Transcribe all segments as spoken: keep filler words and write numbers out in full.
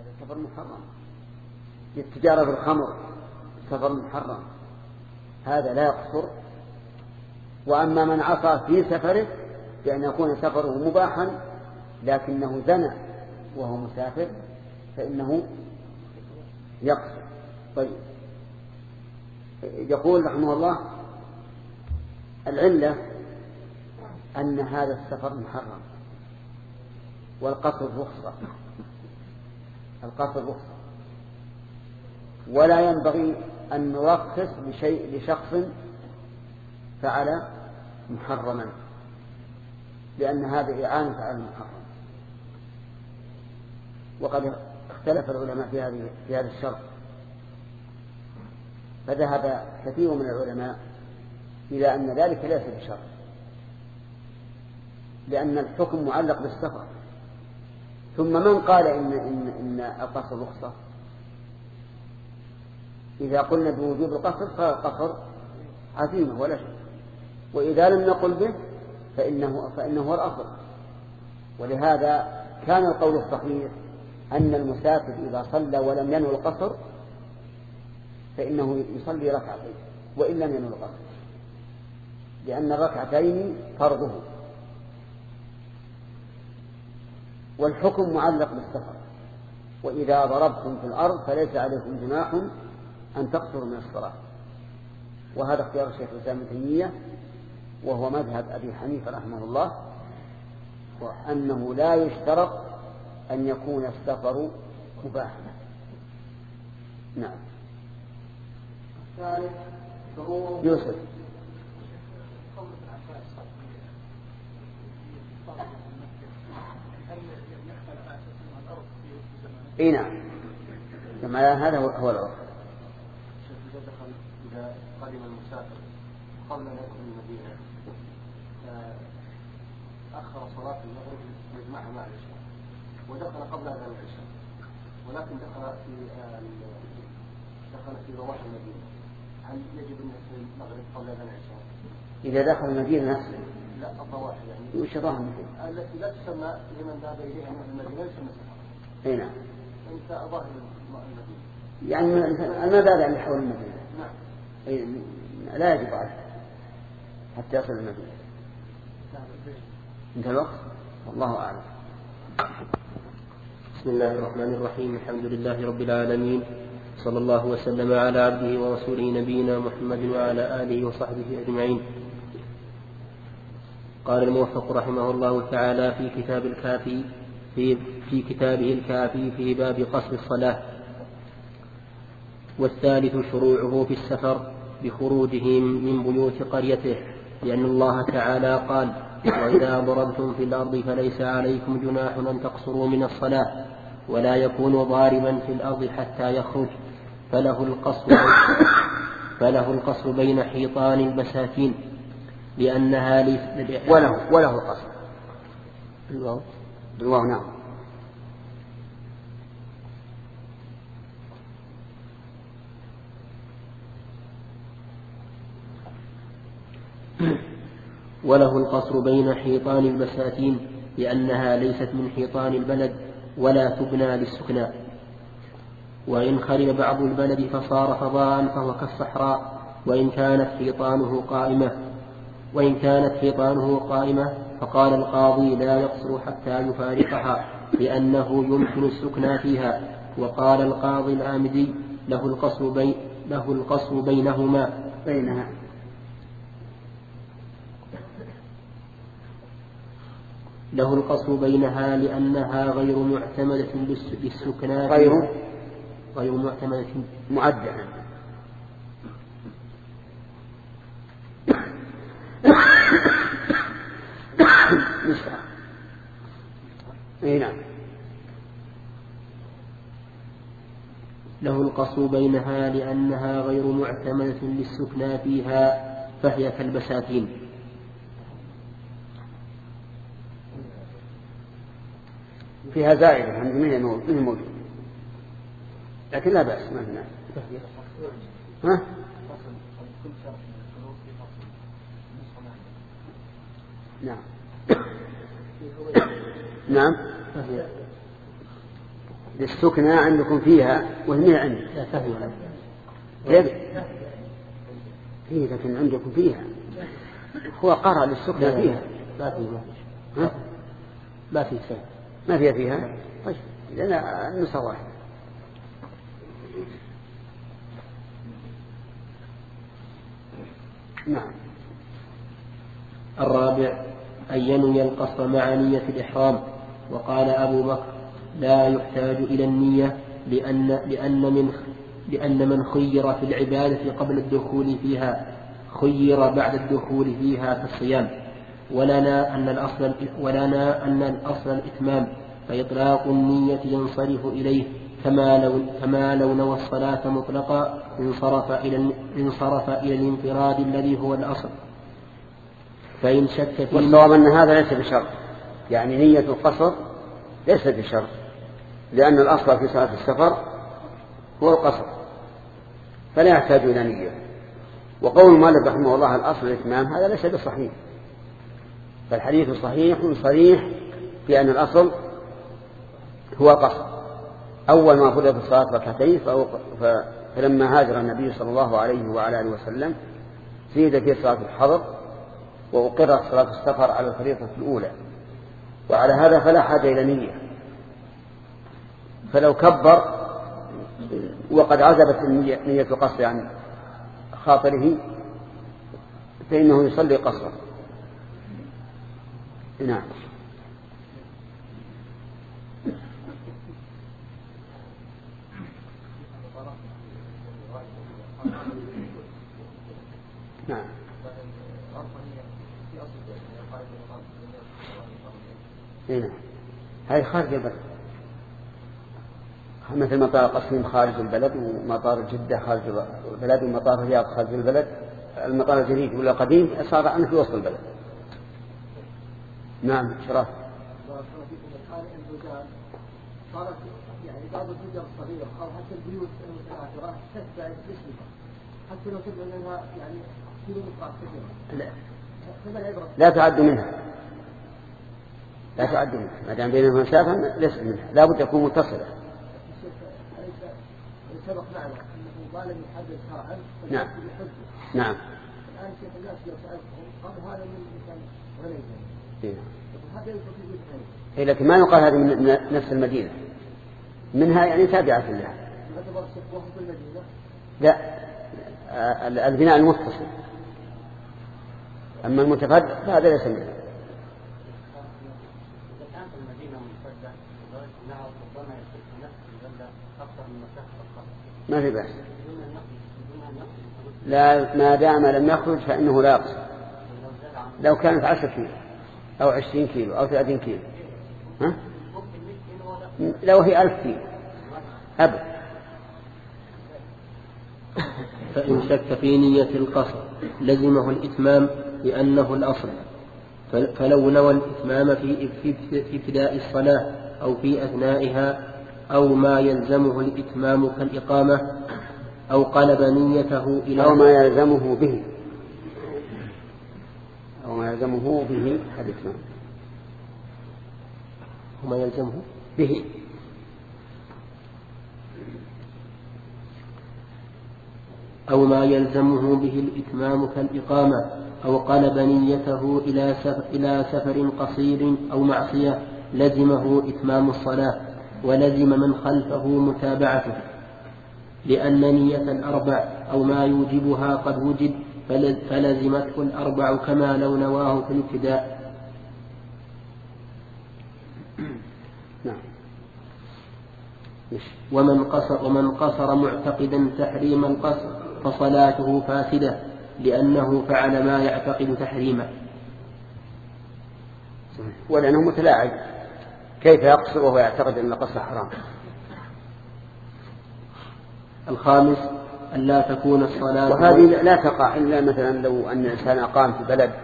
هذا سفر محرم. التجارة بالخمر سفر محرم، هذا لا يقصر. وأما من عصى في سفره بأن يكون سفره مباحا لكنه زنى وهو مسافر فإنه يقصر. طيب، يقول رحمه الله العلة أن هذا السفر محرم والقصر رخصة، القصر رخصة، ولا ينبغي أن نرخص لشيء لشخص فعل محرما، لأن هذا إعانة على المحرم. وقد اختلف العلماء في هذه في هذا الشرط، فذهب كثير من العلماء إلى أن ذلك ليس بشرط، لأن الحكم معلق بالسفر. ثم من قال إن إن إن القصر رخصة؟ إذا قلنا بوجوب القصر فالقصر عزيمة ولا شيء، وإذا لم نقل به فإنه فإنه هو الأصل. ولهذا كان القول الصحيح أن المسافر إذا صلى ولم ينوي القصر فإنه يصلي ركعتين وإن لم ينوي القصر، لأن الركعتين فرضه، والحكم معلق بالسفر. وإذا ضربتم في الأرض فليس عليكم جناح أن تقصروا من الصلاة. وهذا اختيار الشيخ الإسلام ابن تيمية، وهو مذهب أبي حنيفة رحمه الله، وأنه لا يشترط أن يكون السفر مباحا. نعم. يوسف. اي نعم، كما هذا هو العرف. إذا قدم المسافر قبل أن يدخل المدينة أخر صلاة المغرب يجمعها مع العشاء ودخل قبل أذان العشاء، ولكن دخل في دخل في رواح المدينة، هل يجب أن يصلي المغرب قبل أذان العشاء؟ إذا دخل المدينة نفسه؟ لا، الرواح يعني وش الرواح المدينة؟ التي لا تسمى لمن ذهب إليها من المدينة يسمى سفر. أي نعم. أنت ظاهر المدينة يعني المبادئ اللي حول المدينة. نعم. أي لا يجب عليه حتى يصل المدينة. انتهى الوقت، والله أعلم. بسم الله الرحمن الرحيم، الحمد لله رب العالمين، صلى الله وسلم على عبده ورسوله نبينا محمد وعلى آله وصحبه أجمعين. قال الموفق رحمه الله تعالى في كتاب الكافي في, في كتابه الكافي في باب قصر الصلاة. والثالث شروعه في السفر بخروجهم من بيوت قريته، لأن الله تعالى قال: وإذا ضربتم في الأرض فليس عليكم جناح أن تقصروا من الصلاة، ولا يكون ضاربا في الأرض حتى يخرج، فله القصر فله القصر بين حيطان البساتين، لأنها ليس وله وله القصر بالواو بالواو نعم. وله القصر بين حيطان البساتين، لأنها ليست من حيطان البلد ولا تبنى للسكنى. وإن خرب بعض البلد فصار فضاء فهو كالصحراء، وإن كانت حيطانه قائمة وإن كانت حيطانه قائمة فقال القاضي: لا يقصر حتى يفارقها، لأنه يمكن السكنى فيها. وقال القاضي العامدي: له القصر بين له القصر بينهما بينها له القصر بينها لأنها غير معتمدة للسكنى غير غير معتمدة معدة. اي نعم. له القصر بينها لأنها غير معتمدة للسكنى فيها، فهي كالبساتين. فيها زائدة عن جميع الموجود، لكن لا بأس ما هنا. ها؟ نعم. نعم. للسكنى عندكم فيها وهي عندي. لا فهم ولا كيف؟ فيه لكن عندكم فيها. هو قرأ للسكنى فيها. ما في ها؟ ما في شيء. ما فيها فيها. طيب لأن النسخة واحدة. نعم. الرابع أن ينوي القصر مع نية الإحرام. وقال أبو بكر لا يحتاج إلى النية لأن, لأن, من, لأن من خير في العبادة قبل الدخول فيها خير بعد الدخول فيها في الصيام. ولنا أن الأصل, ولنا أن الأصل الإتمام فإطلاق النية ينصرف إليه كما لو, كما لو نوى الصلاة مطلقا انصرف إلى, انصرف إلى الانفراد الذي هو الأصل. فإن شك فيه والصواب أن هذا ليس بشرط، يعني نية القصر ليس بشرط، لأن الأصل في صلاة السفر هو القصر فلا يحتاج إلى نية. وقول مالك رحمه الله الأصل الإتمام هذا ليس بصحيح، فالحديث صحيح صريح في أن الأصل هو القصر. أول ما فرض الصلاة ركعتين فلما هاجر النبي صلى الله عليه وعلى آله وسلم زيد في صلاة الحضر وأقرت صلاة السفر على الفريضة الأولى، وعلى هذا فلا حاجة إلى نية. فلو كبر وقد عزبت نية القصر عن خاطره فإنه يصلي قصرا. نعم. نعم. هنا هذه خارج البلد، مثل مطار قصيم خارج البلد ومطار جدة خارج البلد ومطار الرياض خارج البلد. المطار الجديد ولا قديم صار عنه في وسط البلد. نعم. شرف. صارت يعني بعض الدول الصغيرة أو حتى البيوت المتعاثرة تتبع باسمها حتى لو تبع منها يعني كيلو نقاط كثيرة. لا لا تعد منها، لا تعد منها ما دام بينهما مسافة ليس منها، لا بد تكون متصلة. سبق معنا أنه قال يحدد شرعا. نعم. نعم. الآن شيخ الناس لو سألتهم قال هذا من مثلا غنيمة. هذا يفضل في إيه لكن ما يقال هذه من نفس المدينة، منها يعني تابعة لها. لا البناء المتصل، أما المتفرد فهذا ليس منه. ما في بأس، لا ما دام لم يخرج فإنه لا يقصر. لو كانت عشر كيلو أو عشرين كيلو أو ثلاثين كيلو ها؟ لو هي ألف كيلو أبدا. فإن شك في نية القصر لزمه الإتمام لأنه الأصل، فلو نوى الإتمام في ابتداء الصلاة أو في أثنائها أو ما يلزمه الإتمام كالإقامة أو قلب نيته إلى أو ما يلزمه به أو ما يلزمه به الإتمام وما يلزمه به أو ما يلزمه به الإتمام كالإقامة أو قلب نيته إلى سفر, إلى سفر قصير أو معصية لزمه إتمام الصلاة ولزم من خلفه متابعته، لأن نية الأربع أو ما يوجبها قد وجد فلزمته الأربع كما لو نواه في الابتداء. ومن قصر, ومن قصر معتقدا تحريم القصر فصلاته فاسدة لأنه فعل ما يعتقد تحريمه. ولأنه متلاعب، كيف يقصر وهو يعتقد أن القصر حرام؟ الخامس أن لا تكون الصلاة، وهذه لا تقع إلا مثلا لو أن الإنسان أقام في بلد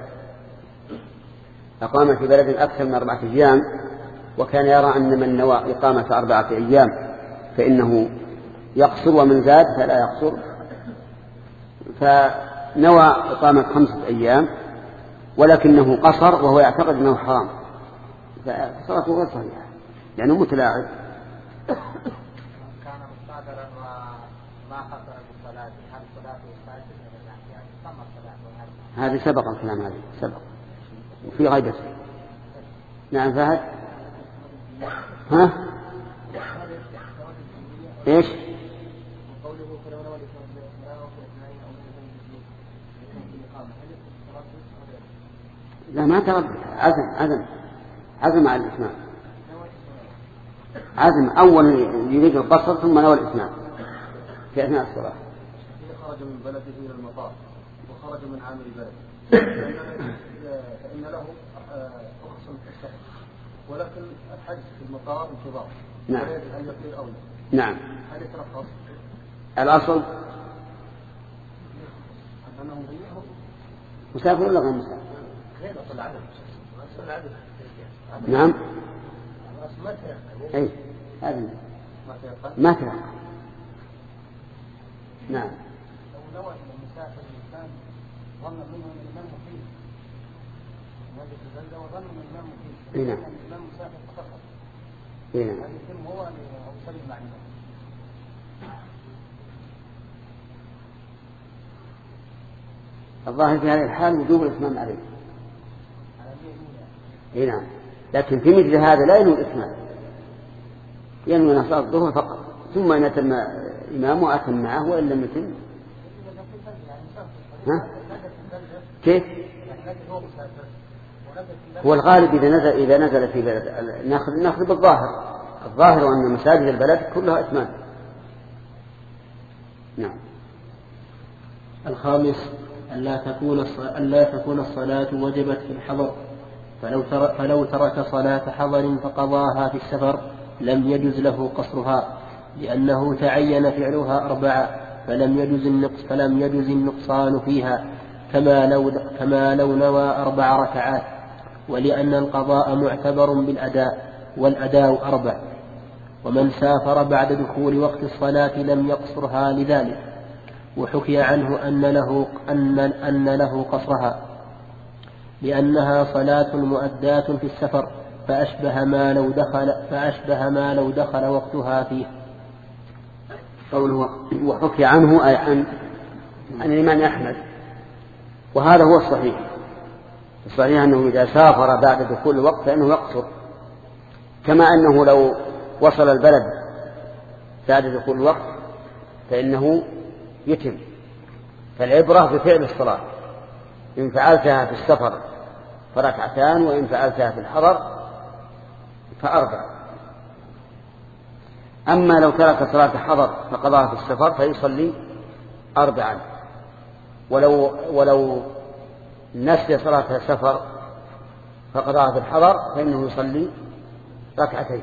أقام في بلد أكثر من أربعة أيام وكان يرى أن من نوى إقامة أربعة أيام فإنه يقصر ومن زاد فلا يقصر، فنوى إقامة خمسة أيام ولكنه قصر وهو يعتقد أنه حرام فصلاته غير صحيحة لأنه متلاعب. مثلا ما حصل بالصلاة هل صلاته فاسدة يعني تم الصلاة؟ هذه سبق الكلام، هذه سبق وفي غيبة. نعم فهد. ها ايش؟ لا ما تردد، عزم عزم عزم على الإسلام، عزم أول يريد القصر ثم نوى الإسلام في أثناء الصلاة. خرج من بلده إلى المطار وخرج من عامل بلده فإن له رخص في السفر، ولكن الحج في المطار انتظار. نعم. أن يقيل أولى. نعم. هل يترخص؟ الأصل أنه مسافر ولا غير مسافر؟ غير أصل العدد. أصل العدد. نعم. الأصل ما تيقن. أي هذا ما تيقن. ما تيقن. نعم. لو نوى المسافر الإنسان ظن منه أن الإمام مقيم، وجد البلدة وظن أن الإمام مقيم، نعم. أن الإمام مسافر فقط. نعم. هذا يتم هو أن يصلي مع الإمام. الظاهر في هذه الحال وجوب الإتمام عليه. اي نعم، لكن في مثل هذا لا ينوي الإتمام، ينوي صلاة الظهر فقط، ثم إن أتم إمامه أتم معه وإن لم يتم. ها؟ كيف؟ هو الغالب إذا نزل إذا نزل في بلد ناخذ ناخذ بالظاهر، الظاهر أن مساجد البلد كلها إتمام. نعم. الخامس ألا تكون ألا تكون الصلاة وجبت في الحضر، فلو ترك فلو ترك صلاة حضر فقضاها في السفر لم يجز له قصرها، لأنه تعين فعلها أربعة فلم يجز النقص فلم يجز النقصان فيها، كما لو كما لو نوى أربع ركعات، ولأن القضاء معتبر بالأداء والأداء أربع. ومن سافر بعد دخول وقت الصلاة لم يقصرها لذلك، وحكي عنه أن له أن أن له قصرها لأنها صلاة مؤداة في السفر، فأشبه ما لو دخل فأشبه ما لو دخل وقتها فيه. قوله وحكي عنه أي عن عن الإمام أحمد، وهذا هو الصحيح. الصحيح أنه إذا سافر بعد دخول الوقت فإنه يقصر، كما أنه لو وصل البلد بعد دخول الوقت فإنه يتم. فالعبرة بفعل الصلاة، إن فعلتها في السفر فركعتان، وإن فعلتها في الحضر فأربع. أما لو ترك صلاة حضر فقضاها في السفر فيصلي أربعا، ولو ولو نسي صلاة سفر فقضاها في الحضر فإنه يصلي ركعتين،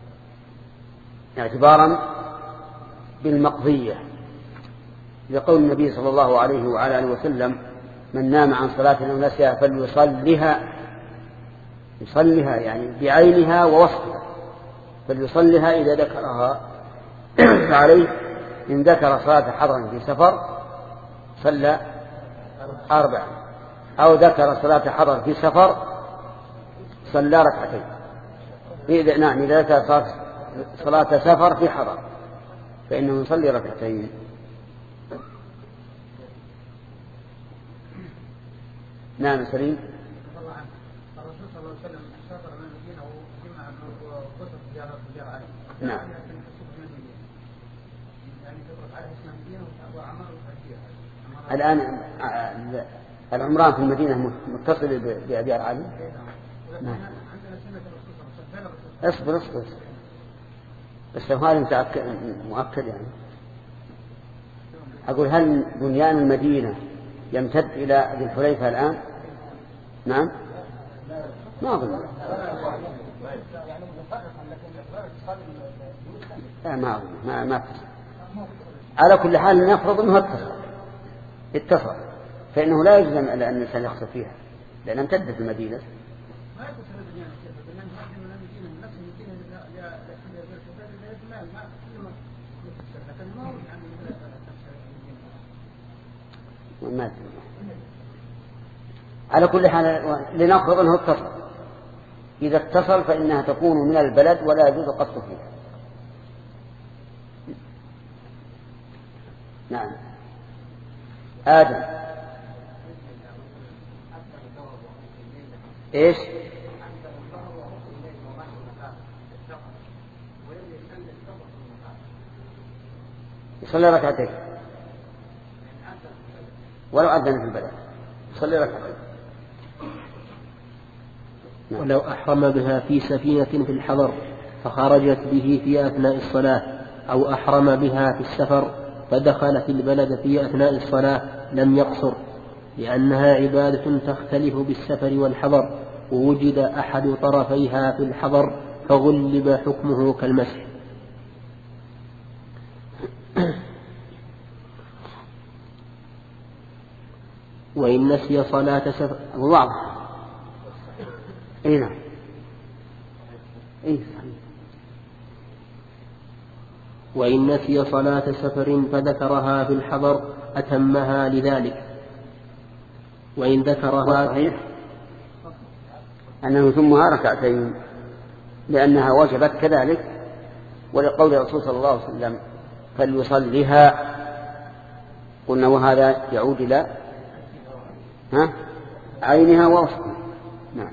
اعتبارا بالمقضية، لقول النبي صلى الله عليه وعلى آله وسلم: من نام عن صلاة أو نسيها فليصلها، يصلها يعني بعينها ووصفها، فليصلها إذا ذكرها. فعليه إن ذكر صلاة حضر في سفر صلى أربعة، أو ذكر صلاة حضر في سفر صلى ركعتين. إذا نعم إذا ذكر صلاة سفر في حضر فإنه يصلي ركعتين. نعم سليم. الرسول صلى الله عليه وسلم سافر من المدينة وجمع وقصر زيارة زيارة عليه. نعم. يعني تطرق عليه اسم المدينة وعمر فيها. الآن العمران في المدينة متصل بأبيار علي. نعم. اصبر اصبر بس هذا مؤكد يعني. أقول هل بنيان المدينة يمتد إلى ذي الحليفة الآن؟ نعم ما أظن. لا ما أظن ما ما اتصل. على كل حال نفرض أنه اتصل اتصل فإنه لا يجزم على أن الإنسان يخسر فيها لأن امتدت المدينة. ما على كل حال لنفرض أنه اتصل. إذا اتصل فإنها تكون من البلد ولا يجوز القصد فيها. نعم. آدم إيش؟ يصلي ركعتين ولو أذن في البلد يصلي ركعتين. ولو أحرم بها في سفينة في الحضر فخرجت به في أثناء الصلاة أو أحرم بها في السفر فدخل في البلد في أثناء الصلاة لم يقصر، لأنها عبادة تختلف بالسفر والحضر، ووجد أحد طرفيها في الحضر فغلب حكمه كالمسح. وإن نسي صلاة سفر واضح. إيه نعم. إيه صحيح. وإن نسي صلاة سفر فذكرها في الحضر أتمها لذلك. وإن ذكرها صحيح أنه ثمها ركعتين لأنها وجبت كذلك، ولقول الرسول صلى الله عليه وسلم فليصليها، قلنا وهذا يعود إلى ها عينها ووسطها. نعم.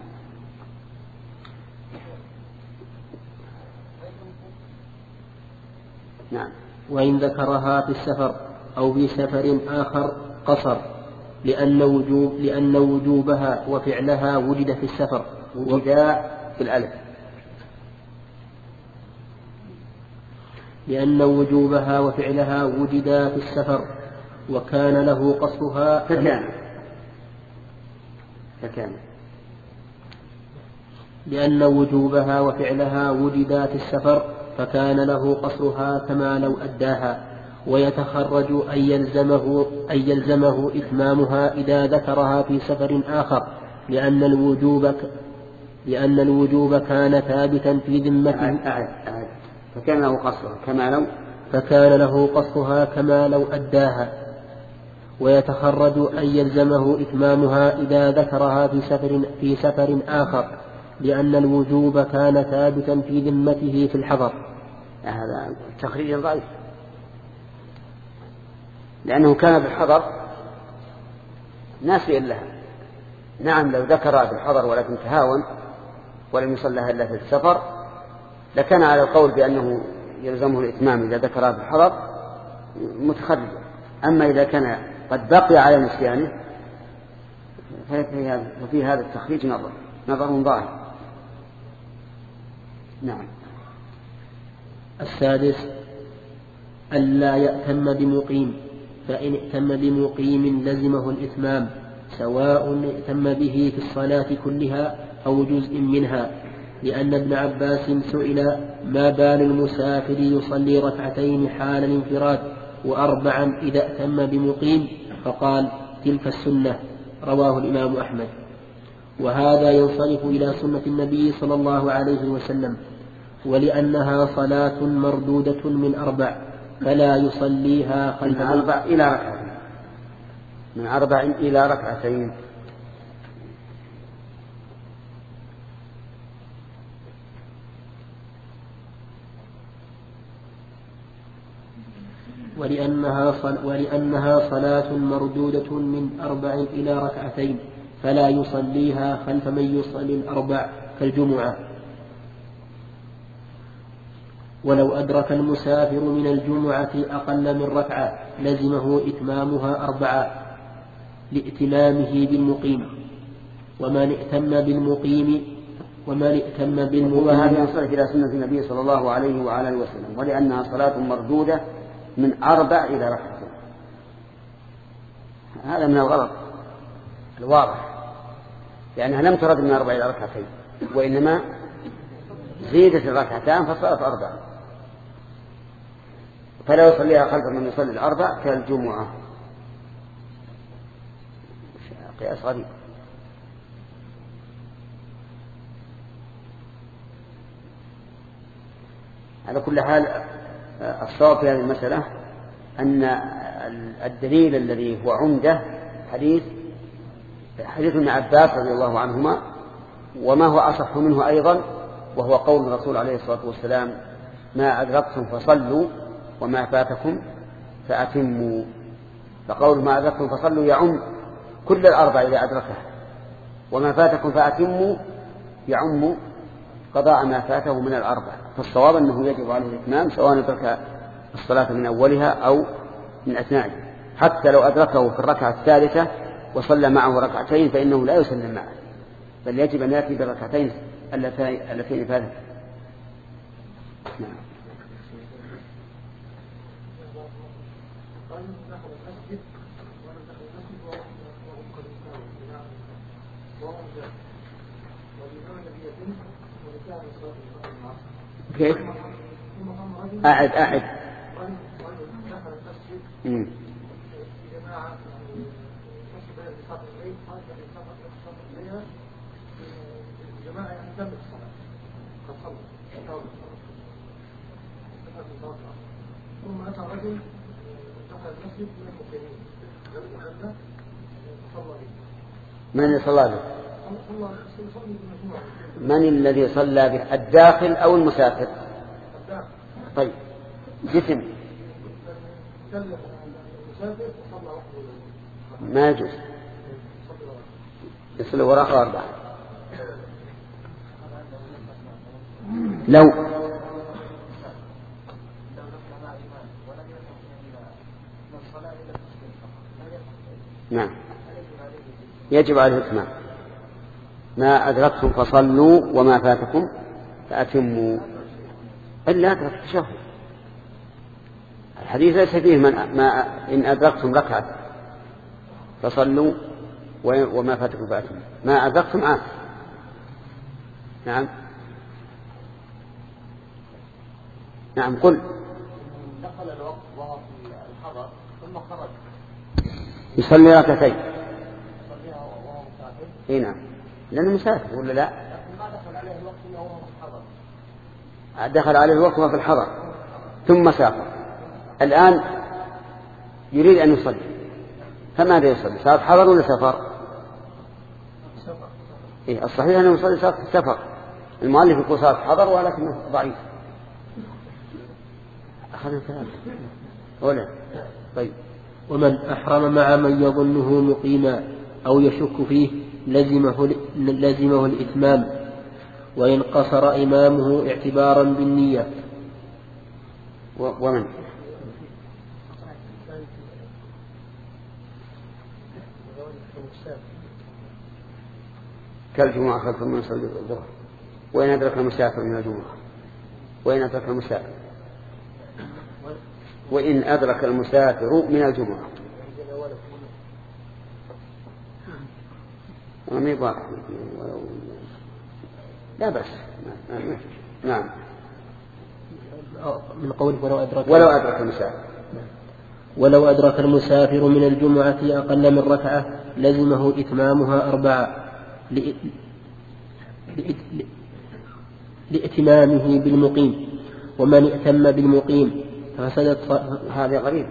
نعم. وإن ذكرها في السفر أو في سفر آخر قصر، لأن وجوب لأن وجوبها وفعلها وجد في السفر. وجد في الألف. لأن وجوبها وفعلها وجد في السفر وكان له قصرها فكان فكان لأن وجوبها وفعلها وجد في السفر فكان له قصرها كما لو أداها، ويتخرج أن يلزمه, أن يلزمه إتمامها إذا ذكرها في سفر آخر، لأن الوجوب لأن الوجوب كان ثابتا في ذمته. أعد أعد فكان له قصرها كما لو فكان له قصرها كما لو أداها، ويتخرج أن يلزمه إتمامها إذا ذكرها في سفر في سفر آخر، لأن الوجوب كان ثابتا في ذمته في الحضر. هذا تخريج ضعيف، لأنه كان بالحضر ناسيا لها. نعم لو ذكرها في الحضر ولكن تهاون ولم يصلها إلا في السفر لكان على القول بأنه يلزمه الإتمام إذا ذكرها في الحضر متخرجا. أما إذا كان قد بقي على نسيانه ففي هذا التخريج نظر نظر ظاهر. نعم. السادس ألا يأتم بمقيم، فإن ائتم بمقيم لزمه الإتمام سواء ائتم به في الصلاة كلها أو جزء منها، لأن ابن عباس سئل ما بال المسافر يصلي ركعتين حال الانفراد وأربعا إذا ائتم بمقيم، فقال تلك السنة، رواه الإمام أحمد. وهذا ينصرف إلى سنة النبي صلى الله عليه وسلم، ولأنها صلاة مردودة من أربع فلا يصليها خلف من أربع إلى ركعتين من أربع إلى ركعتين. ولأنها, صل... ولأنها صلاة مردودة من أربع إلى ركعتين فلا يصليها خلف من يصلي الأربع كالجمعة. ولو أدرك المسافر من الجمعة أقل من ركعة لزمه إتمامها أربعة لائتمامه بالمقيم. ومن ائتم بالمقيم ومن ائتم بالمقيم وهذا ينصرف إلى سنة النبي صلى الله عليه وعلى آله وسلم، ولأنها صلاة مردودة من أربع إلى ركعتين. هذا من الغلط الواضح، لأنها لم ترد من أربع إلى ركعتين، وإنما زيدت الركعتان فصارت أربع، فلا يصليها خلف من يصلي الأربع كالجمعة. قياس غريب. على كل حال الصواب في هذه المسألة أن الدليل الذي هو عمده حديث حديث ابن عباس رضي الله عنهما، وما هو أصح منه أيضا وهو قول الرسول عليه الصلاة والسلام ما أدركتم فصلوا وما فاتكم فأتموا. فقول ما أدركتم فصلوا يعم كل الأربع إذا أدركها، وما فاتكم فأتموا يعم قضاء ما فاته من الأربع. فالصواب أنه يجب عليه الإتمام سواء أدرك الصلاة من أولها أو من أثنائها، حتى لو أدركه في الركعة الثالثة وصلى معه ركعتين فإنه لا يسلم معه، بل يجب أن يأتي بالركعتين اللتين فاتت. نعم. كيف؟ أعد أعد مم. ثم أتى رجل دخل المسجد من المقيمين من صلى به؟ من الذي صلى به؟ الداخل أو المسافر؟ طيب جسم ما يجوز يصلي وراء أربعة. لو نعم يجب عليه الإتمام. ما أدركتم فصلوا وما فاتكم فأتموا، إلا أدرك التشهد. الحديث ليس فيه من ما إن أدركتم ركعة فصلوا وما فاتكم فأتموا، ما أدركتم عاد. نعم نعم قل. دخل الوقت وهو في الحضر ثم خرج يصلي ركعتين. اي نعم لأنه مسافر ولا لا؟ ما دخل عليه الوقت وهو في الحضر. دخل عليه الوقت وهو في الحضر ثم سافر. الآن يريد أن يصلي، فماذا يصلي؟ صار حضر ولا سفر؟ سفر. إيه الصحيح أنه يصلي صار في السفر. المؤلف يقول صار حضر ولكنه ضعيف. أخذنا ثلاثة ولا طيب. ومن أحرم مع من يظنه مقيما أو يشك فيه لزمه, لزمه الإتمام، وإن قصر إمامه اعتبارا بالنية. ومن كالجمعة خلف من يصلي الظهر، وإن أدرك المسافر من الجمعة، وإن أدرك المسافر وإن أدرك المسافر من الجمعة. وما يبغى لا بس. نعم من قوله ولو أدرك ولو أدرك المسافر ولو أدرك المسافر من الجمعة أقل من ركعة لزمه إتمامها أربعة لإتمامه بالمقيم، ومن ائتم بالمقيم ففسدت. هذا غريب.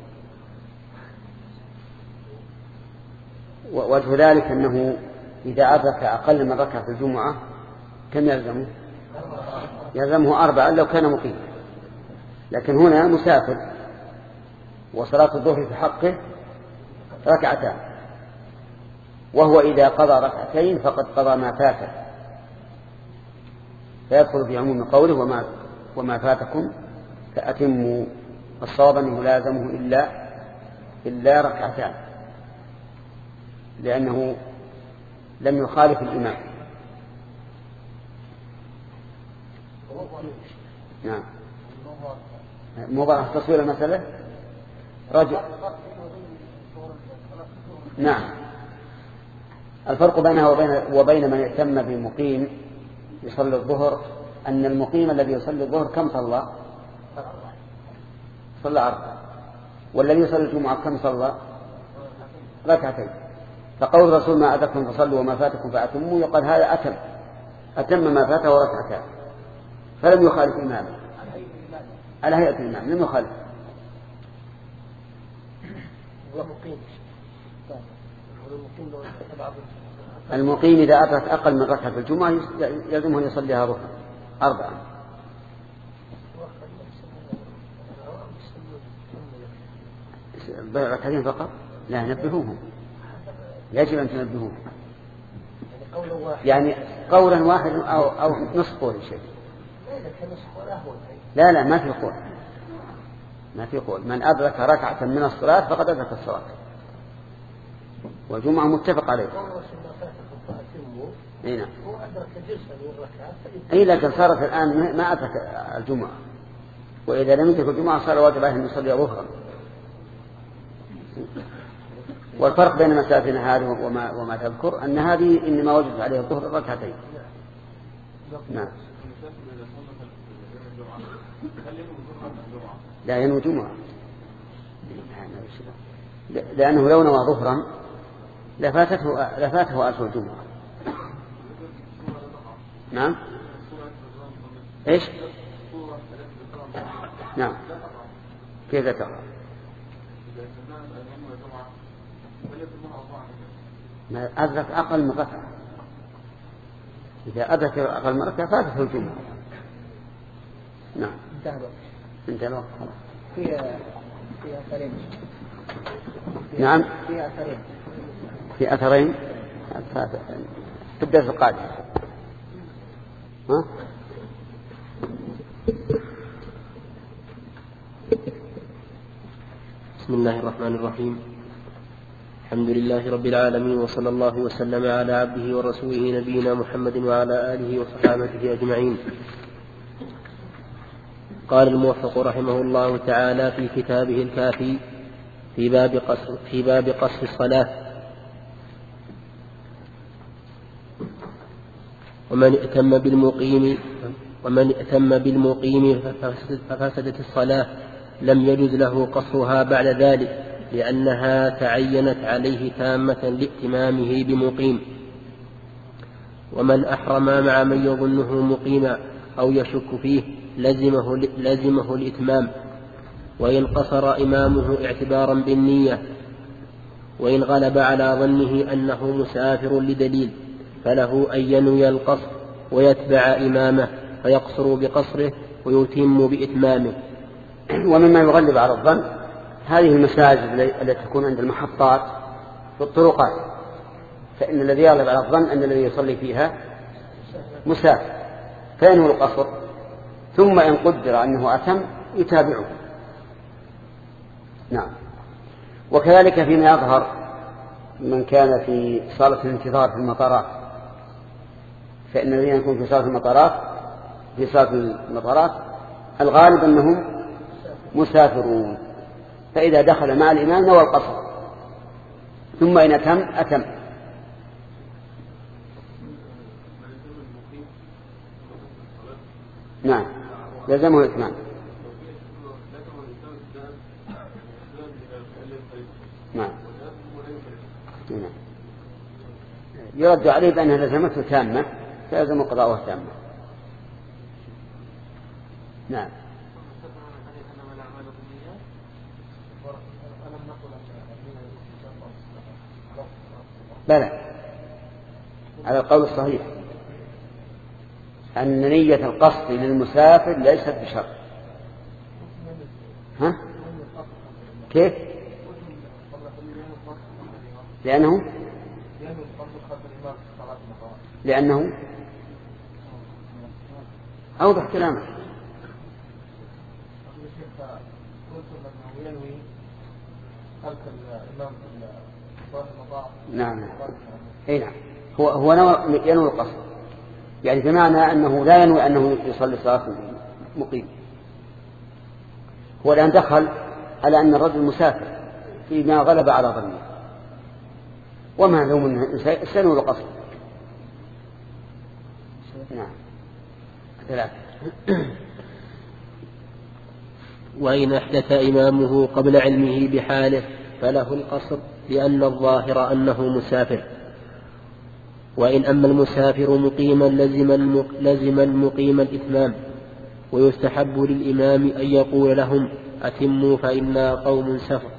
ووجه ذلك أنه إذا أدرك أقل من ركعة في الجمعة كم يلزمه؟ يلزمه أربعة لو كان مقيم، لكن هنا مسافر وصلاة الظهر في حقه ركعتان، وهو إذا قضى ركعتين فقد قضى ما فاته، فيدخل في عموم قوله وما, وما فاتكم فأتموا. الصواب أنه لازمه إلا إلا ركعتان، لأنه لم يخالف الإمام. نعم مبارح تصوير المسألة رجل. نعم الفرق بينها وبين, وبين من يهتم بمقيم يصلي الظهر أن المقيم الذي يصلي الظهر كم صلى؟ صلى أربعة، والذي يصلي الجمعة كم صلى؟ ركعتين. فقول الرسول ما أدركتم فصلوا وما فاتكم فأتموا يقال هذا أتم أتم ما فاته وركعتان، فلم يخالف إمامه على هيئة الإمام، لم يخالف. المقيم إذا أدرك أقل من ركعة في الجمعة يلزمه أن يصليها ظهرا أربعة. ركعتين فقط؟ لا، نبهوهم، يجب أن تنبهوهم. يعني قولا واحد أو, أو نصف قول شيء. لا لا ما في قول، ما في قول. من أدرك ركعة من الصلاة فقد أدرك الصلاة، والجمعة متفق عليه. اي نعم. اي لكن صارت الآن ما أدرك الجمعة، وإذا لم يدرك الجمعة صار واجب عليه أن يصلي ظهرا. والفرق بين مسافنا هذه وما, وما تذكر أن هذه إنما وجدت عليها الظهر ركعتين. نعم. لا ينوي جمعة، لأنه لو نوى ظهرا لفاته لفاته أصل الجمعة. نعم. إيش؟ نعم. كيف تقرأ؟ ما أدرك أقل من ركعة. إذا أدرك أقل من ركعة فاتته الجمعة. نعم. انتهى الوقت. في في أثرين. نعم. في أثرين. في أثرين. في الدرس القادم. ها؟ بسم الله الرحمن الرحيم. الحمد لله رب العالمين، وصلى الله وسلم على عبده ورسوله نبينا محمد وعلى آله وصحابته أجمعين. قال الموفق رحمه الله تعالى في كتابه الكافي في باب قصر في باب قصر الصلاة: ومن ائتم بالمقيم ومن ائتم بالمقيم ففسدت الصلاة لم يجز له قصرها بعد ذلك، لأنها تعينت عليه تامة لائتمامه بمقيم. ومن أحرم مع من يظنه مقيما أو يشك فيه لزمه, لزمه الإتمام، وإن قصر إمامه اعتبارا بالنية، وإن غلب على ظنه أنه مسافر لدليل فله أن ينوي القصر ويتبع إمامه فيقصر بقصره ويتم بإتمامه. ومما يغلب على الظن هذه المساجد التي تكون عند المحطات في الطرقات، فإن الذي يغلب على الظن أن الذي يصلي فيها مسافر فينوي القصر، ثم إن قدر أنه أتم يتابعه. نعم. وكذلك فيما يظهر من كان في صالة الانتظار في المطارات، فإن الذين يكون في صالة المطارات في صالة المطارات الغالب أنهم مسافرون، فإذا دخل مع الإمام نوى القصر، ثم إن أتم أتم. نعم لزمه الإتمام. نعم. نعم. يرد عليه بأنها لزمته تامة فيلزم قضاءه تامة. نعم. بلى على القول الصحيح أن نية القصد للمسافر ليست بشرط. ها؟ كيف؟ لأنه لأنه أوضح كلامه. نعم. اي نعم. هو هو ينوي القصد، يعني بمعنى أنه لا ينوي أنه يصلي صلاة مقيم. هو الآن دخل على أن الرجل مسافر فيما غلب على ظنه، وما له من سنوي القصد. نعم. ثلاثة. وإن أحدث إمامه قبل علمه بحاله فله القصر، لأن الظاهر أنه مسافر. وإن أما المسافر مقيما لزم, لزم المقيم الإتمام، ويستحب للإمام أن يقول لهم أتموا فإنا قوم سفر.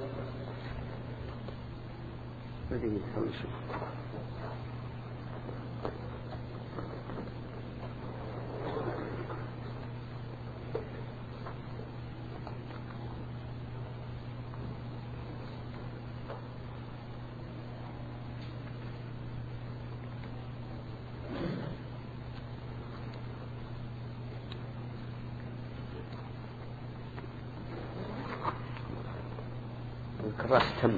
الكراس تم.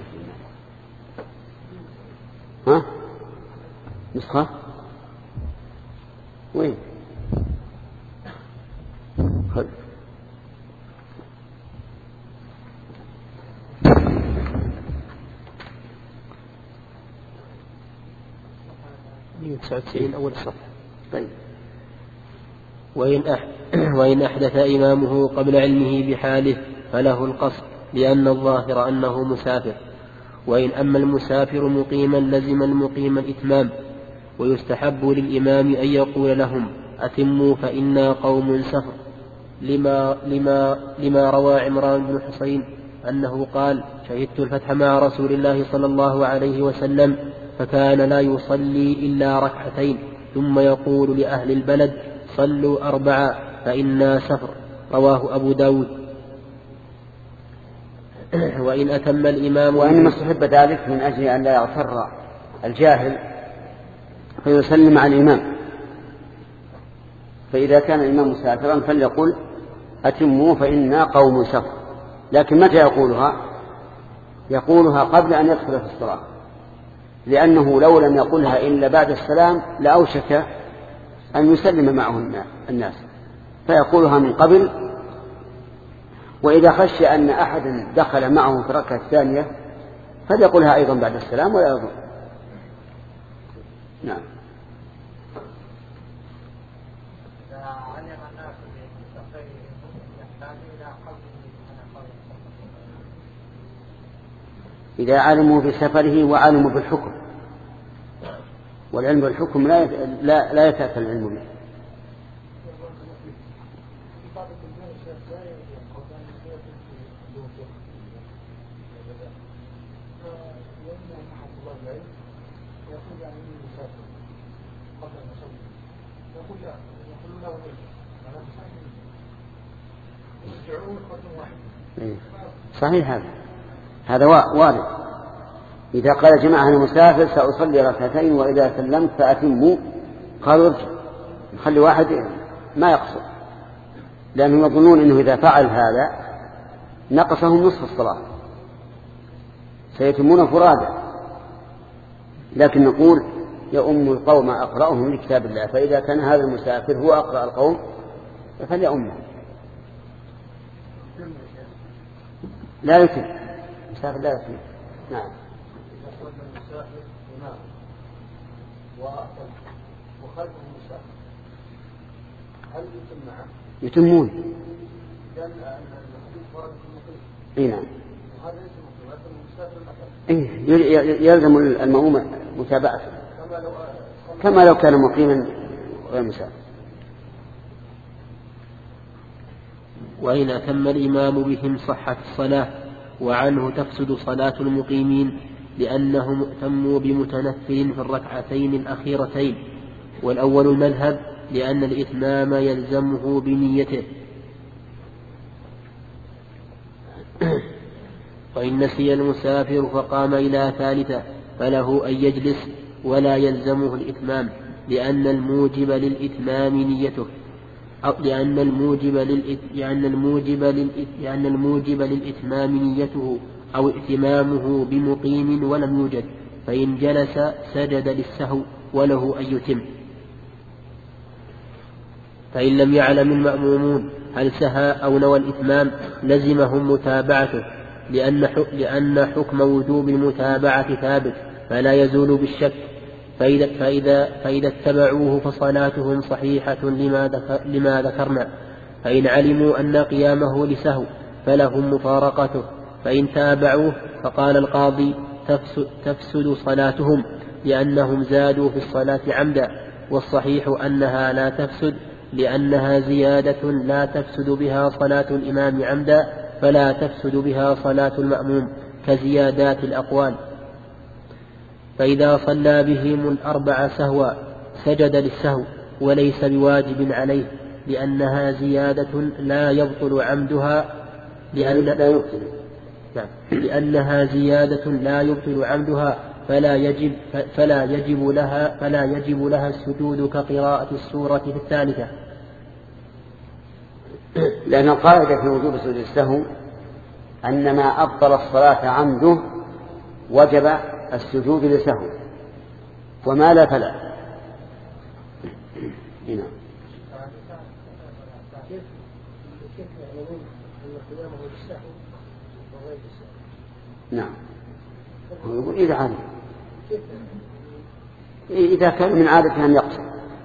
ها نسخة وين خل مئة وتسعة وتسعين أول الصفحة. طيب. وإن, أح... وإن أحدث إمامه قبل علمه بحاله فله القصر لأن الظاهر أنه مسافر. وإن أما المسافر مقيما لزم المقيم الإتمام. ويستحب للإمام أن يقول لهم أتموا فإنا قوم سفر لما, لما, لما روى عمران بن حسين أنه قال شهدت الفتح مع رسول الله صلى الله عليه وسلم فكان لا يصلي إلا ركعتين ثم يقول لأهل البلد صلوا أربعة فإنا سفر. رواه أبو داود. وإن أتم الإمام وإنما استحب ذلك من أجل أن لا يغتر الجاهل فيسلم على الإمام. فإذا كان الإمام مسافرا فليقل أتموا فإنا قوم سفر. لكن متى يقولها؟ يقولها قبل أن يدخل في الصلاة، لأنه لو لم يقلها إلا بعد السلام لأوشك أن يسلم معه الناس، فيقولها من قبل. وإذا خشي أن أحد دخل معه في الركعة الثانية فليقلها أيضا بعد السلام ولا يضر. نعم. إذا علموا بسفره وعلموا بالحكم، والعلم بالحكم لا لا لا يتأتى العلم به. صحيح هذا هذا وارد. إذا قال جماعة المسافر سأصلي ركعتين وإذا سلمت فأتموا قالوا ارجع، نخلي واحد ما يقصر، لأنهم يظنون أنه إذا فعل هذا نقصهم نصف الصلاة سيتمون فرادى. لكن نقول يؤم القوم أقرأهم لكتاب الله، فإذا كان هذا المسافر هو أقرأ القوم فليؤمه. لا يتم مسافر لا يتم. نعم. يتمون. اي نعم. يلزم المأموم متابعته كما لو كان مقيما غير مسافر. وإن أتم الإمام بهم صحت الصلاة، وعنه تفسد صلاة المقيمين لأنهم ائتموا بمتنفل في الركعتين الأخيرتين. والأول المذهب لأن الإتمام يلزمه بنيته. وإن نسي المسافر فقام إلى ثالثة فله أن يجلس ولا يلزمه الإتمام، لأن الموجب للإتمام نيته، أو لأن الموجب لأن الموجب لأن الموجب للإتمام نيته أو ائتمامه بمقيم ولم يوجد، فإن جلس سجد للسهو وله أن يتم. فإن لم يعلم المأمومون هل سهى أو نوى الإتمام لزمهم متابعته، لأن لأن حكم وجوب المتابعة ثابت فلا يزول بالشك. فإذا, فإذا, فإذا اتبعوه فصلاتهم صحيحة لما, ذكر لما ذكرنا. فإن علموا أن قيامه لسهو فلهم مفارقته. فإن تابعوه فقال القاضي تفسد, تفسد صلاتهم لأنهم زادوا في الصلاة عمدا، والصحيح أنها لا تفسد لأنها زيادة لا تفسد بها صلاة الإمام عمدا، فلا تفسد بها صلاة المأموم كزيادات الأقوال. فإذا صلى بهم الأربع سهوا سجد للسهو وليس بواجب عليه، لأنها زيادة لا يبطل عمدها لأن لا يبطل. نعم. لأنها زيادة لا يبطل عمدها فلا يجب فلا يجب لها فلا يجب لها السجود كقراءة السورة في الثالثة. لأن القاعدة في وجوب سجود السهو أن ما أبطل الصلاة عمده وجب السجود لسهو، وما لا فلا. هنا نعم، هو يقول إذا عادة، إذا كان من عادته أن يقصر.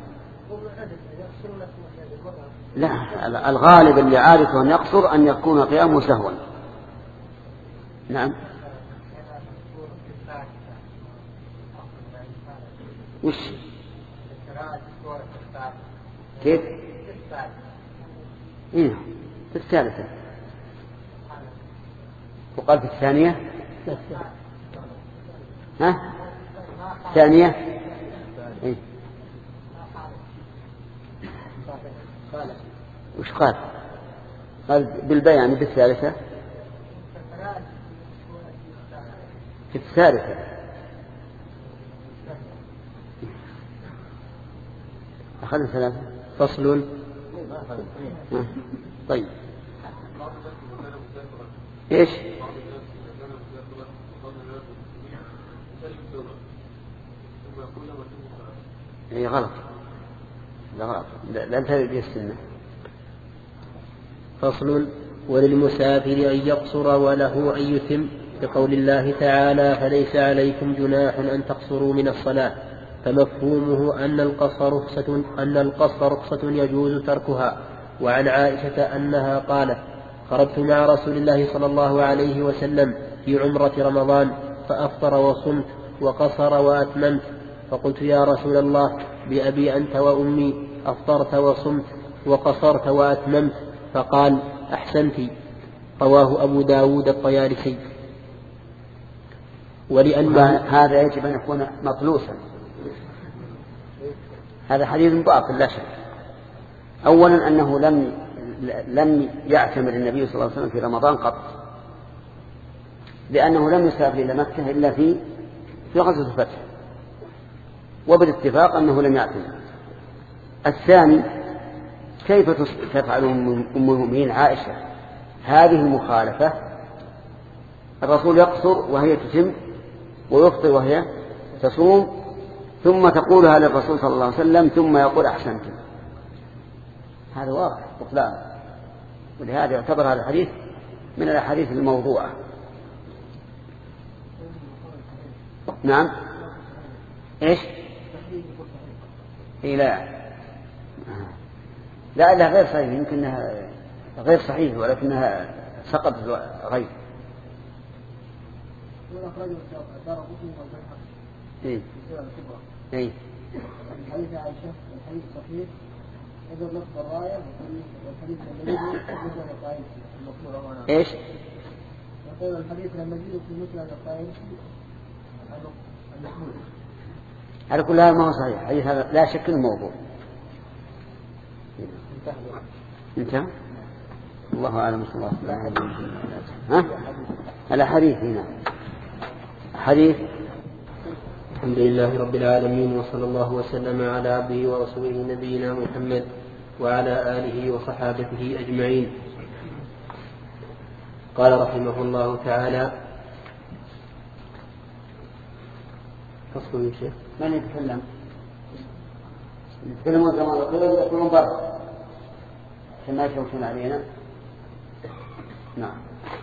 لا، الغالب اللي عادته أن يقصر أن يكون قيامه سهوا. نعم. وش كيف؟ إيه في الثالثة، وقال في الثانية. ها الثانية إيه؟ وش قال؟ قال بالبيان بالثالثة، في الثالثة. أخذنا ثلاثة. فصل. طيب إيش؟ إيه غلط، لا غلط، لا ترد السنة. فصل. وللمسافر أن يقصر وله أن يتم، بقول الله تعالى: فليس عليكم جناح أن تقصروا من الصلاة، فمفهومه أن القصر رخصة أن القصر رخصة يجوز تركها. وعن عائشة أنها قالت: خرجت مع رسول الله صلى الله عليه وسلم في عمرة رمضان فأفطر وصمت وقصر وأتممت، فقلت: يا رسول الله، بأبي أنت وأمي، أفطرت وصمت وقصرت وأتممت؟ فقال: أحسنت. رواه أبو داود الطيالسي. ولأن هذا يجب أن يكون مطلوسا، هذا حديث باطل لا شك. أولا أنه لم لم يعتمر النبي صلى الله عليه وسلم في رمضان قط، لأنه لم يسافر إلى مكة إلا في في غزوة الفتح، وبالاتفاق أنه لم يعتمر. الثاني، كيف تفعل أم المؤمنين عائشة هذه المخالفة؟ الرسول يقصر وهي تتم، ويفطر وهي تصوم، ثم تقولها للرسول صلى الله عليه وسلم، ثم يقول: أحسنت. هذا واضح بطلان، ولهذا يعتبر هذا الحديث من الأحاديث الموضوعة. نعم. إيش؟ إيه لا لا لا غير صحيح، يمكنها غير صحيح ولكنها سقط غير. إيه إيه حديث عائشة الحديث صحيح، إذا نصب الراية والحديث الذي مثل القائل إيش؟ يقول الحديث المزيد في مثل القائل المحمود. على كل هذا ما هو صحيح، حديث هذا لا شك انه موضوع. انتهى. الله أعلم. صلى الله عليه وسلم. ها الحديث هنا حديث. الحمد لله رب العالمين، وصلى الله وسلم على عبده ورسوله نبينا محمد وعلى آله وصحابته أجمعين. قال رحمه الله تعالى: فصل يا شيخ. من يتكلم؟ يتكلمون كما يقولون يقولون برا عشان ما يشوشون علينا. نعم.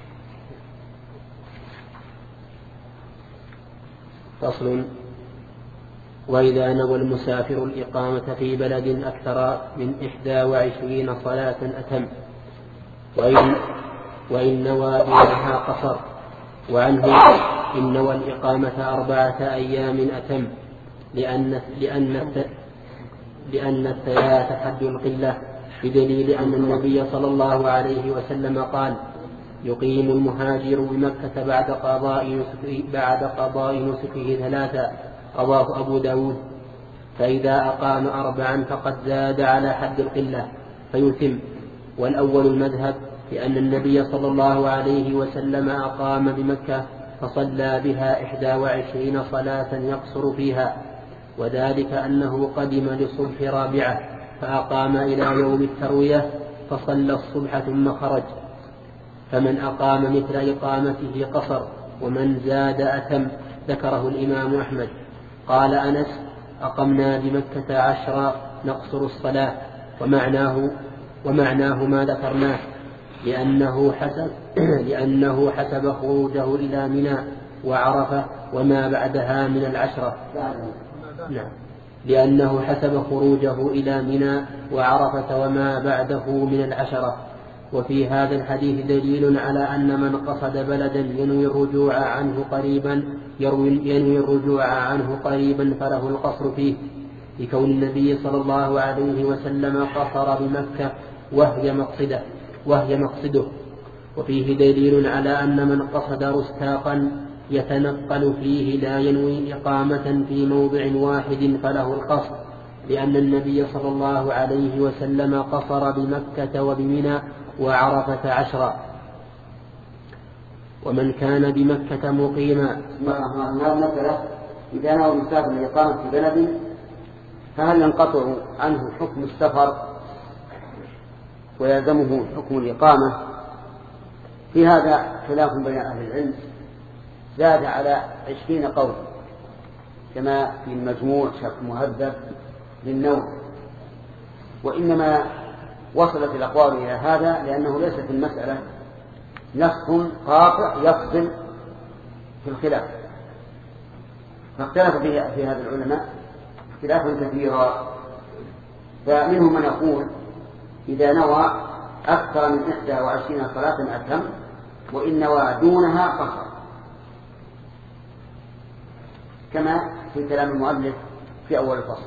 فصل. وإذا نوى المسافر الإقامة في بلد أكثر من إحدى وعشرين صلاة أتم، وإن, وإن نوى دونها قصر. وعنه: إن نوى الإقامة أربعة أيام أتم، لأن لأن لأن الثلاث حد القلة، بدليل أن النبي صلى الله عليه وسلم قال: يقيم المهاجر بمكة بعد قضاء نسكه, بعد قضاء نسكه ثلاثة. رواه أبو داود. فإذا أقام أربعا فقد زاد على حد القلة فيتم. والأول المذهب، لأن النبي صلى الله عليه وسلم أقام بمكة فصلى بها إحدى وعشرين صلاة يقصر فيها، وذلك أنه قدم للصبح رابعة فأقام إلى يوم التروية فصلى الصبح ثم خرج. فمن أقام مثل إقامته قصر، ومن زاد أتم. ذكره الإمام أحمد. قال أنس: أقمنا بمكة عشرا نقصر الصلاة، ومعناه, ومعناه ما ذكرناه، لأنه حسب, لأنه حسب خروجه إلى منى وعرفة وما بعدها من العشرة. نعم. لأنه حسب خروجه إلى منى وعرفة وما بعده من العشرة. وفي هذا الحديث دليل على أن من قصد بلدا ينوي الرجوع عنه قريبا ينوي الرجوع عنه قريبا فله القصر فيه، لكون النبي صلى الله عليه وسلم قصر بمكة وهي مقصده, وهي مقصده. وفيه دليل على أن من قصد رستاقا يتنقل فيه لا ينوي إقامة في موضع واحد فله القصر، لأن النبي صلى الله عليه وسلم قصر بمكة وبمنى وعرفة عشرا. ومن كان بمكة مقيما. مثلا إذا نوى المسافر الإقامة في بلد فهل ينقطع عنه حكم السفر ويلزمه حكم الإقامة؟ في هذا خلاف بين أهل العلم، زاد على عشرين قول كما في المجموع شرح مهذب للنووي. وإنما وصلت الأقوال إلى هذا لأنه ليس في المسألة نص قاطع يفصل في الخلاف، فاختلف في هذا العلماء اختلافا كثيرا. فمنهم من يقول إذا نوى أكثر من إحدى وعشرين صلاة أتم، وإن نوى دونها قصر، كما في كلام المؤلف في أول الفصل.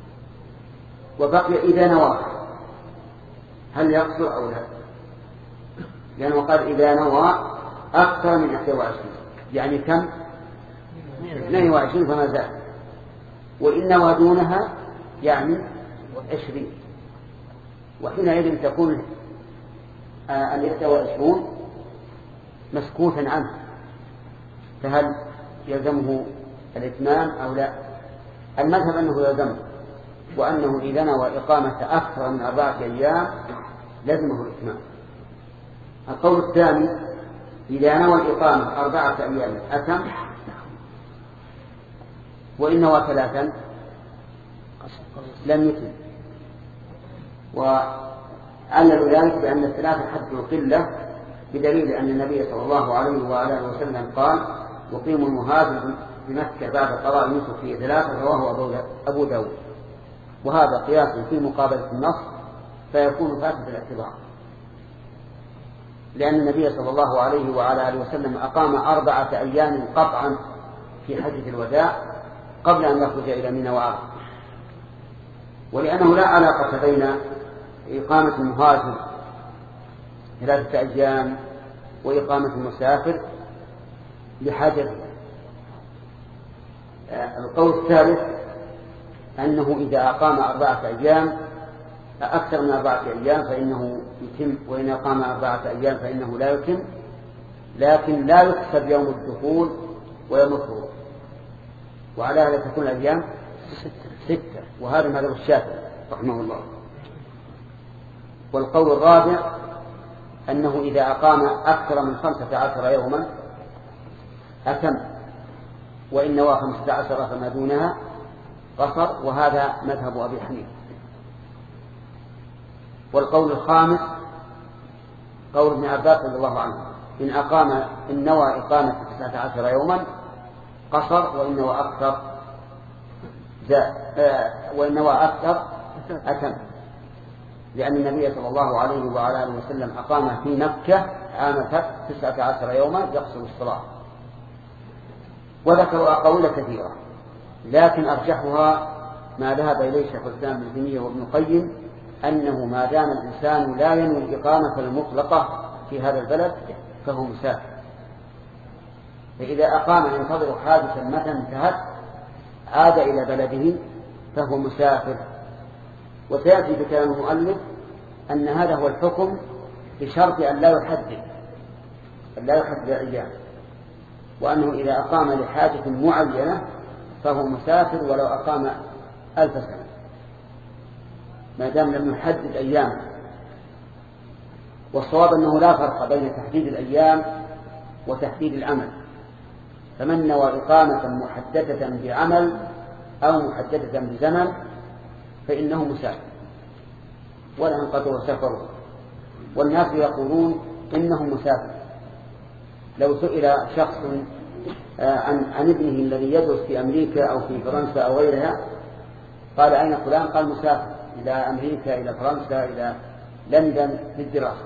وبقي إذا نوى هل يقصر أو لا، لأنه قال إذا نوى أكثر من إحدى وعشرين، يعني كم؟ اثنين وعشرين فما زال. وإن نوى دونها يعني عشرين، وحينئذ تكون الإحدى وعشرون مسكوتا عنه، فهل يلزمه الإتمام أو لا؟ المذهب أنه يلزمه، وأنه إذا نوى إقامة أكثر من أربعة أيام لزمه الإتمام. القول الثاني إذا نوى الإقامة أربعة أيام أتم، وإن نوى ثلاثا لم يتم. وعلل ذلك بأن الثلاثة حد القلة، بدليل أن النبي صلى الله عليه وآله وسلم قال: يقيم المهاجر بمكة بعد قضاء يوسف في ثلاثة، رواه أبو داود. وهذا قياس في مقابلة النص فيكون فاسد الاعتبار، لأن النبي صلى الله عليه وعلى آله وسلم أقام أربعة أيام قطعا في حجة الوداع قبل أن يخرج إلى منى وعرفة. ولأنه لا علاقة بين إقامة المهاجر ثلاثة أيام وإقامة المسافر لحاجة. القول الثالث أنه إذا أقام أربعة أيام أكثر من أربعة أيام فإنه يتم، وإن أقام أربعة أيام فإنه لا يتم، لكن لا يحسب يوم الدخول ويوم الخروج، وعلى هذا تكون الأيام ستة، وهذا مذهب الشافعي رحمه الله. والقول الرابع أنه إذا أقام أكثر من خمسة عشر يوما أتم، وإن نوى خمسة عشر فما دونها قصر، وهذا مذهب أبي حنيفة. والقول الخامس قول ابن عباس رضي الله عنه: إن أقام إن نوى إقامة تسعة عشر يوما قصر، وإن نوى أكثر زاد، وإن نوى أكثر أتم، لأن النبي صلى الله عليه وعلى آله وسلم أقام في مكة عام تسعة عشر يوما يقصر الصلاة. وذكروا أقوال كثيرة، لكن أرجحها ما ذهب إليه شيخ الإسلام ابن تيمية وابن القيم، أنه ما دام الإنسان لا ينوي الإقامة المطلقة في هذا البلد فهو مسافر. فإذا أقام ينتظر حادثا متى انتهت عاد إلى بلده فهو مسافر. وسيأتي بكلام المؤلف أن هذا هو الحكم بشرط أن لا يحدد أن لا يحدد الأيام، وأنه إذا أقام لحاجة معينة فهو مسافر ولو أقام ألف سنة ما دام لم يحدد أيام. والصواب أنه لا فرق بين تحديد الأيام وتحديد العمل، فمن نوى إقامة محددة بعمل أو محددة بزمن فإنه مسافر ولا ينقطع سفره. والناس يقولون إنه مسافر. لو سئل شخص عن, عن ابنه الذي يدرس في أمريكا أو في فرنسا أو غيرها قال أين فلان؟ قال مسافر إلى أمريكا إلى فرنسا إلى لندن للدراسة،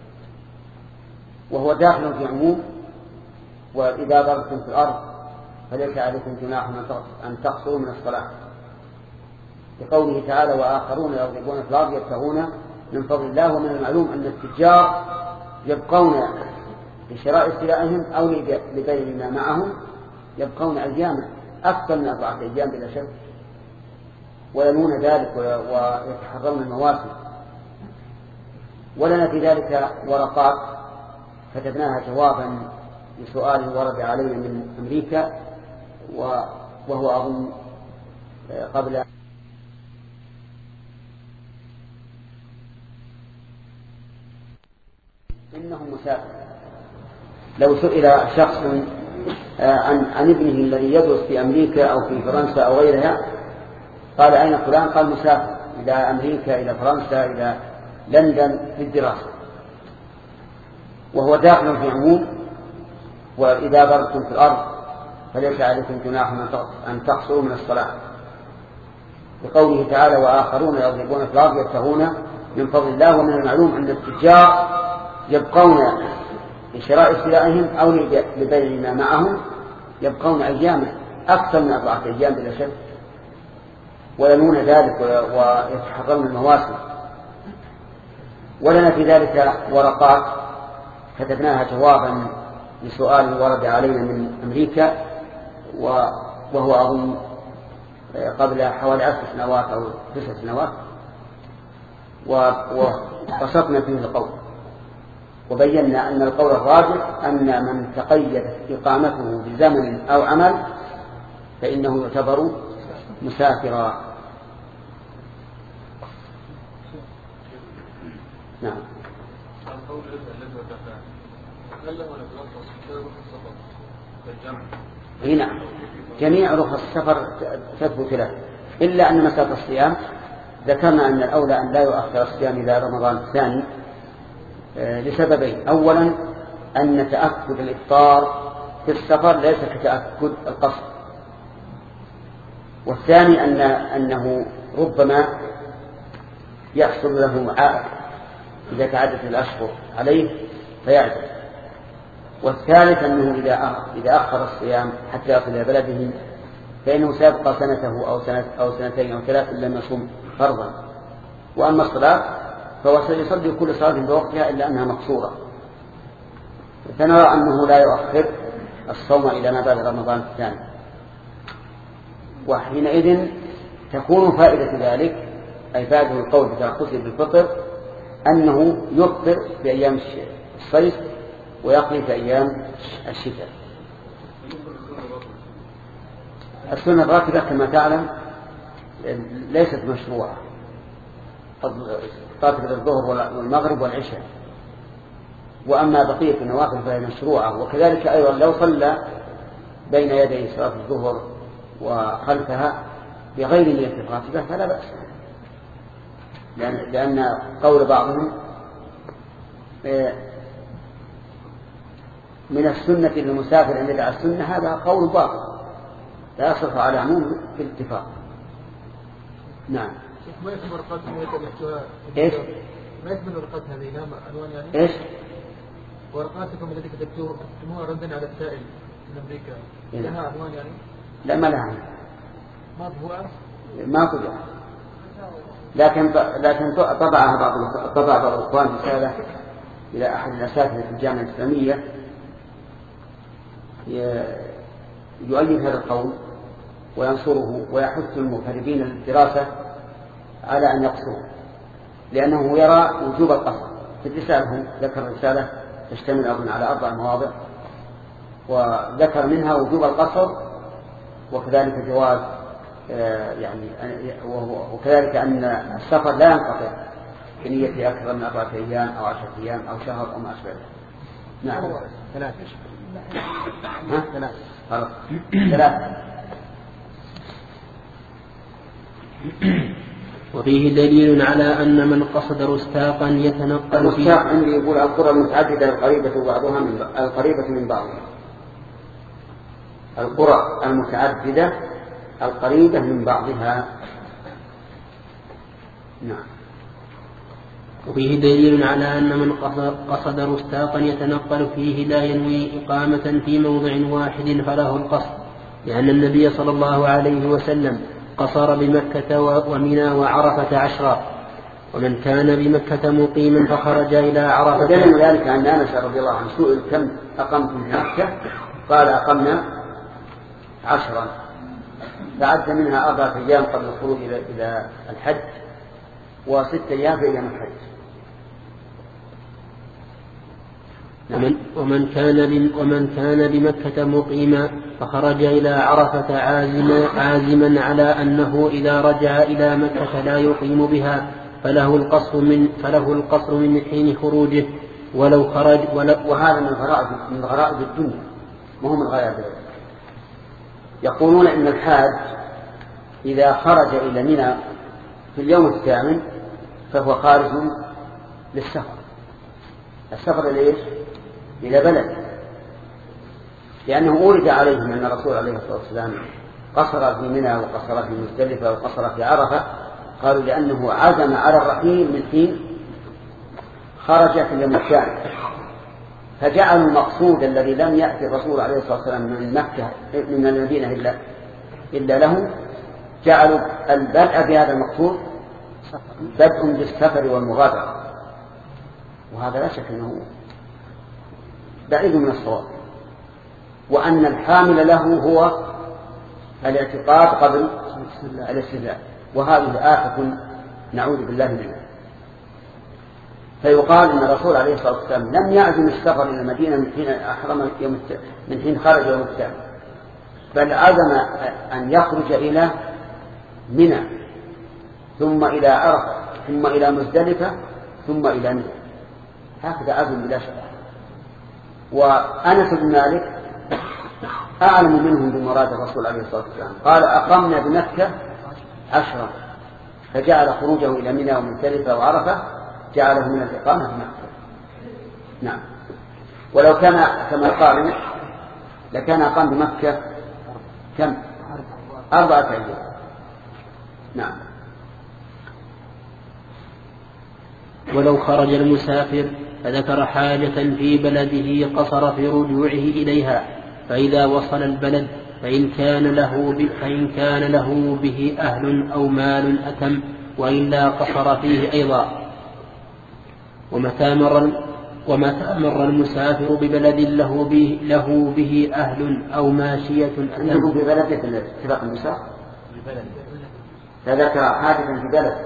وهو داخل في عموم وإذا ضربتم في الأرض فليس عليكم جناح أن تقصروا من الصلاة، لقوله تعالى وآخرون يضربون في الأرض يبتغون من فضل الله. ومن المعلوم أن التجار يبقون لشراء سلعهم أو لبيع ما معهم يبقون أياما أكثر من أربعة أيام بلا شك، وينون ذلك ويتحرون المواسم. ولنا في ذلك ورقات كتبناها جوابا لسؤال ورد علينا من أمريكا وهو أظن قبل إنه مسافر. لو سئل شخص عن, عن ابنه الذي يدرس في أمريكا أو في فرنسا أو غيرها قال أين فلان؟ قال مسافر إلى أمريكا إلى فرنسا إلى لندن للدراسة، وهو داخل في عموم وإذا ضربتم في الأرض فليس عليكم جناح أن تقصروا من الصلاة، لقوله تعالى وآخرون يضربون في الأرض يبتغون من فضل الله. ومن المعلوم أن التجار يبقون لشراء سلعهم أو لبيع ما معهم يبقون أياما أكثر من أربعة أيام بلا شك، وينون ذلك ويتحرون المواسم. ولنا في ذلك ورقات كتبناها جوابا لسؤال ورد علينا من أمريكا وهو أظن قبل حوالي عشر سنوات أو تسع سنوات، وقصدنا فيه القول وبينا أن القول الراجح أن من تقيدت إقامته بزمن أو عمل فإنه يعتبر مسافرا. نعم. هنا جميع رخص السفر تثبت له إلا أن مسألة الصيام ذكرنا أن الأولى أن لا يؤخر الصيام إلى رمضان الثاني لسببين: أولا أن تأكد الإفطار في السفر ليس كتأكد القصر، والثاني أن أنه ربما يحصل له عائق إذا تعدت الأشهر عليه فيعجز، والثالث أنه إذا إذا أخر الصيام حتى يصل إلى بلده فإنه سيبقى سنته أو سنة أو سنتين أو ثلاث لم يصوم فرضا. وأما الصلاة فهو سيصلي كل صلاة بوقتها إلا أنها مقصورة، فنرى أنه لا يؤخر الصوم إلى ما بعد رمضان الثاني، وحينئذ تكون فائدة ذلك أي فائدة القول بترخصه بالفطر أنه يفطر في أيام الصيف ويقضي في أيام الشتاء. السنة الراتبة كما تعلم ليست مشروعة، راتبة الظهر والمغرب والعشاء، وأما بقية النوافل فهي مشروعة. وكذلك أيضا لو صلى بين يدي صلاة الظهر وخلفها بغير نية الراتبة فلا بأس، لأن, لأن قول بعضهم من السنة للمسافر أن يدع السنة هذا قول باطل لا يصح على عموم بالاتفاق. نعم. ما يسمى ورقات هذه ايش؟ ما يسمى ورقات هذه لها عنوان يعني؟ ايش؟ ورقاتكم التي كتبتموها ردا على السائل من أمريكا لها عنوان يعني؟ لا ما لها عنوان. ما طبعها؟ ما طبعها. لكن لكن طبعها بعض طبع بعض الإخوان رسالة إلى أحد الأساتذة في الجامعة الإسلامية يؤيد هذا القول وينصره ويحث المغتربين للدراسة على أن يقصروا، لأنه يرى وجوب القصر. في الرسالة ذكر رسالة تشتمل أظن على أربع مواضع، وذكر منها وجوب القصر وكذلك جواز يعني وكذلك أن السفر لا ينقطع كنية أكثر من أربعة أيام أو عشرة أيام أو شهر أو ما أشبه ذلك. نعم. ثلاثة. ها؟ ثلاثة. خلاص. ثلاثة. وفيه دليل على أن من قصد رستاقا يتنقل فيه. الرستاق عندي يقول القرى المتعددة القريبة بعضها من القريبة من بعضها. القرى المتعددة القريبة من بعضها. نعم. وفيه دليل على أن من قصد رستاقا يتنقل فيه لا ينوي إقامة في موضع واحد فله القصد، لأن النبي صلى الله عليه وسلم قصر بمكة ومنى وعرفة عشرا، ومن كان بمكة مقيما فخرج إلى عرفة. ودليل ذلك أن أنس رضي الله عنه سئل كم أقمتم في مكة؟ قال أقمنا عشرا، فعد منها أربعة أيام قبل الخروج إلى الحج وست أيام في أيام الحج. ومن, ومن, كان ومن كان بمكة مقيما فخرج إلى عرفة عازما, عازما على أنه إذا رجع إلى مكة لا يقيم بها فله القصر من, فله القصر من حين خروجه ولو خرج. ولو وهذا من غرائب من غرائب الدنيا، مهم الغرائب. يقولون إن الحاج إذا خرج إلى منى في اليوم الثامن فهو خارج للسفر. السفر ليش؟ إلى بلد، لأنه أورد عليهم أن الرسول عليه الصلاة والسلام قصر في منى وقصر في مزدلفة وقصر في عرفة. قالوا لأنه عزم على الرحيل من حين خرج في اليوم الثاني، فجعلوا المقصود الذي لم يأتي الرسول عليه الصلاة والسلام من مكة من المدينة إلا, إلا له، جعلوا البدء بهذا المقصود بدء بالسفر والمغادرة، وهذا لا شك أنه بعيد من الصواب، وأن الحامل له هو الاعتقاد قبل الاستدلال، وهذه آفة نعوذ بالله منها. فيقال إن الرسول عليه الصلاة والسلام لم يعزم السفر إلى المدينة من حين أحرم يوم من حين خرج يوم الثاني، بل عزم أن يخرج إلى منى ثم إلى عرفة ثم إلى مزدلفة ثم إلى منى، هكذا عزم بلا شك. وأنس بن مالك أعلم منهم بمراد الرسول عليه الصلاة والسلام، قال أقمنا بمكة عشرا، فجعل خروجه إلى منى ومزدلفة وعرفة جعله من الإقامة في مكة. نعم. ولو كان كما قالوا لكان أقام بمكة كم؟ أربعة أيام. نعم. ولو خرج المسافر فذكر حاجة في بلده قصر في رجوعه إليها، فإذا وصل البلد فإن كان له فإن كان له به أهل أو مال أتم، وإلا قصر فيه أيضا. ومتى مر ومتى مر المسافر ببلد له به له به أهل أو ماشية أتم ببلد اتفاق المسافر فذكر حاجة في بلد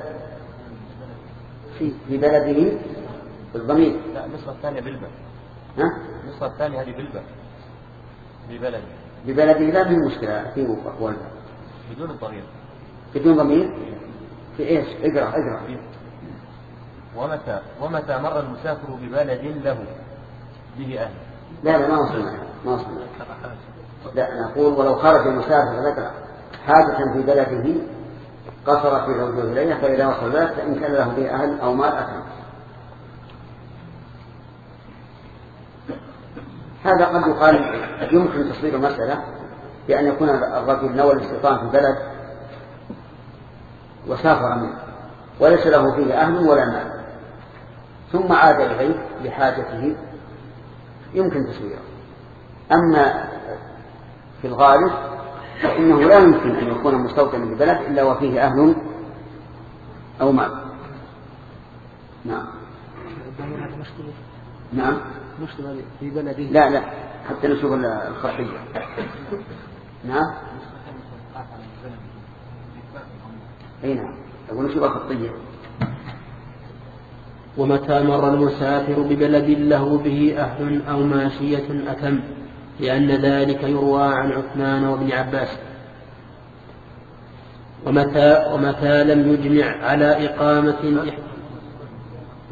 في بلده بالضمير. لا، النسخة الثانية بالبا. ها؟ النسخة الثانية هذه بالبا ببلد ببلده لا في مشكلة في أقوال بدون الضمير. بدون ضمير في إيش؟ اقرأ اقرأ. ومتى ومتى مر المسافر ببلد له به أهل. لا لا ما وصلنا ما وصلنا. لا نقول ولو خرج المسافر ذكر حاجة في بلده قصر في رجوعه إليه، فإذا وصل ذلك فإن كان له به أهل أو مال أتم. هذا قد يقال يمكن تصوير المسألة بأن يكون الرجل نوى الاستيطان في البلد وسافر منه وليس له فيه أهل ولا مال، ثم عاد إليه لحاجته، يمكن تصويره. أما في الغالب فإنه لا يمكن أن يكون مستوطنا في البلد إلا وفيه أهل أو مال. نعم. نعم. في بلده. لا لا حتى نشوف الخطية. نعم. أي نعم. أقول نشوف الخطية. ومتى مر المسافر ببلد له به أهل أو ماشية أتم، لأن ذلك يروى عن عثمان وابن عباس. ومتى, ومتى لم يجمع على إقامة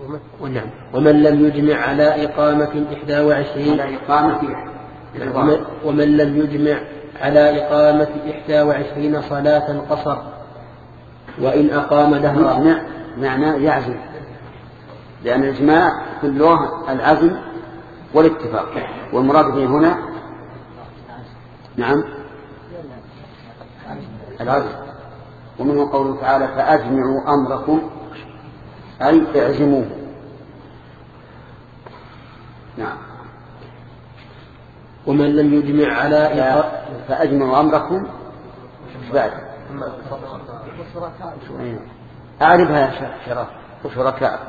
ونعم. ومن لم يجمع على إقامة إحدى وعشرين على إقامة ومن, ومن لم يجمع على إقامة إحدى وعشرين صلاة قصر وإن أقام دهرا. يجمع معنى يعزم، لأن الإجماع في اللغة العزم والاتفاق، والمراد به هنا نعم العزم. ومنه قوله تعالى فأجمعوا أمركم أي اعزموه. نعم. ومن لم يجمع على فأجمعوا أمركم بعد أعرفها يا شرف وشركاء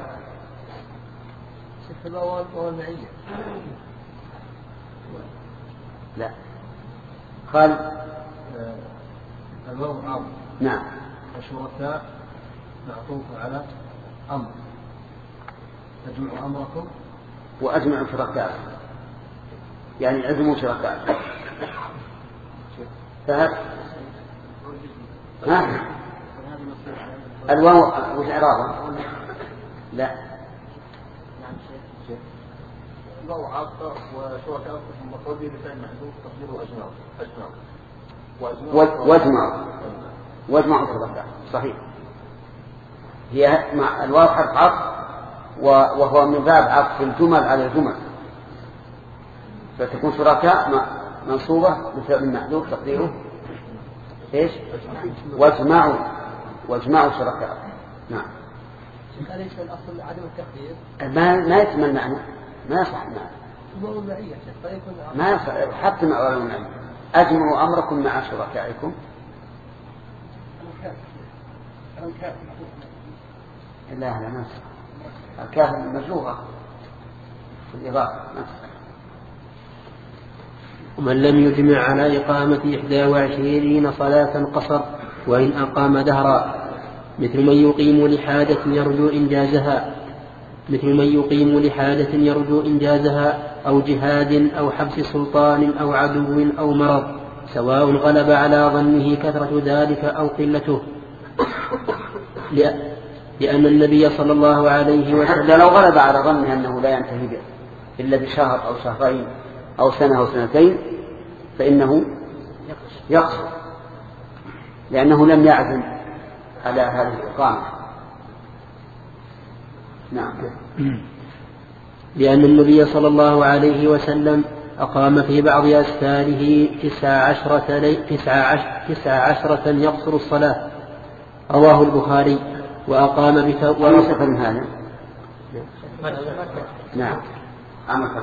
لا قال الواو عام. نعم. وشركاء معطوف على أمر، تجمعوا أمركم وأجمعوا شركاء يعني عزموا شركاء. فهذا ها الواو وش إعرابها؟ لا الواو عاطفة وشركاء مفعول به بفعل محذوف تقديره أجمعوا أجمعوا واجمعوا واجمعوا شركاء صحيح. هي مع الواو حرف عطف وهو من باب عطف الجمل على الجمل، فتكون شركاء منصوبة بفعل محذوف تقديره ايش؟ واجمعوا واجمعوا شركاء. نعم. أليس الأصل عدم التقدير؟ ما ما يتم المعنى، ما يصح المعنى. هو المعية ما يصح حتى مع المعنى. أجمعوا أمركم مع شركائكم. لا لا ما يصح. الكاف مجروحة في الإضافة. ومن لم يجمع على إقامة إحدى وعشرين صلاة قصر وإن أقام دهرا مثل من يقيم لحاجة يرجو إنجازها مثل من يقيم لحاجة يرجو إنجازها أو جهاد أو حبس سلطان أو عدو أو مرض سواء غلب على ظنه كثرة ذلك أو قلته، لأن النبي صلى الله عليه وسلم حتى لو غلب على ظنه أنه لا ينتهي به إلا بشهر أو شهرين أو سنة أو سنتين فإنه يقصر، لأنه لم يعزم على هذه الإقامة. نعم. لأن النبي صلى الله عليه وسلم أقام في بعض أسفاره تسع عشرة, لي... تسع عشرة... تسع عشرة يقصر الصلاة، رواه البخاري. وأقام بت... ورصف هذا. نعم. عمل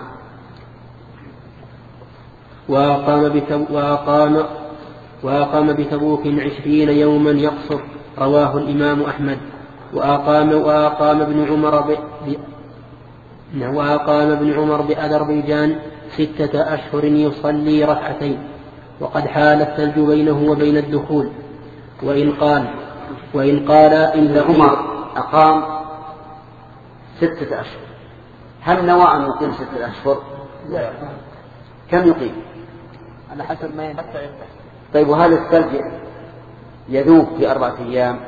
وأقام, بت... وأقام... وأقام بتبوك عشرين يوما يقصر، رواه الإمام أحمد. وأقام, وأقام ابن عمر ب... ب... وأقام ابن عمر بأذربيجان ستة أشهر يصلي ركعتين وقد حال الثلج بينه وبين الدخول. وإن قال وإن قال إن عمر أقام ستة أشهر، هل نوى أن يقيم ستة أشهر؟ لا. كم يقيم؟ على حسب ما ينفع. طيب وهل الثلج يذوب في أربعة أيام؟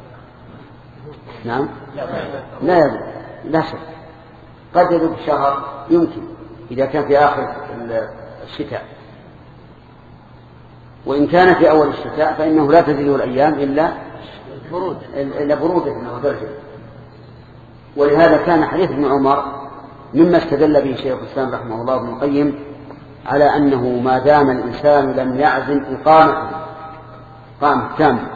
نعم. لا يذوب لا شك، قد يذوب شهر يمكن إذا كان في آخر الشتاء، وإن كان في أول الشتاء فإنه لا تزيده الأيام إلا برود إلا برودة ودرجة. ولهذا كان حديث ابن عمر مما استدل به شيخ الإسلام رحمه الله ابن القيم على أنه ما دام الإنسان لم يعزم إقامة إقامة تامة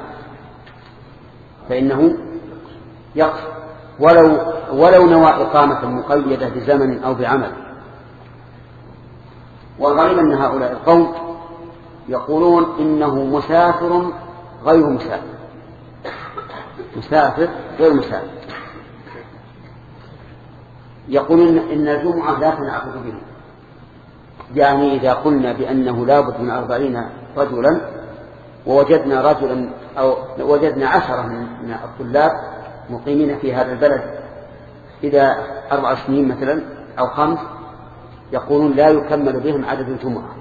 فإنه يقصر ولو ولو نوى إقامة مقيدة بزمن أو بعمل. والغريب أن هؤلاء القوم يقولون إنه مسافر غير مسافر، مسافر غير مسافر، يقولون إن الجمعة لا تنعقد به، يعني إذا قلنا بأنه لابد من أربعين رجلا ووجدنا رجلا أو وجدنا عشرة من الطلاب مقيمين في هذا البلد إذا أربع سنين مثلا أو خمس، يقولون لا يكمل بهم عدد الجمعة.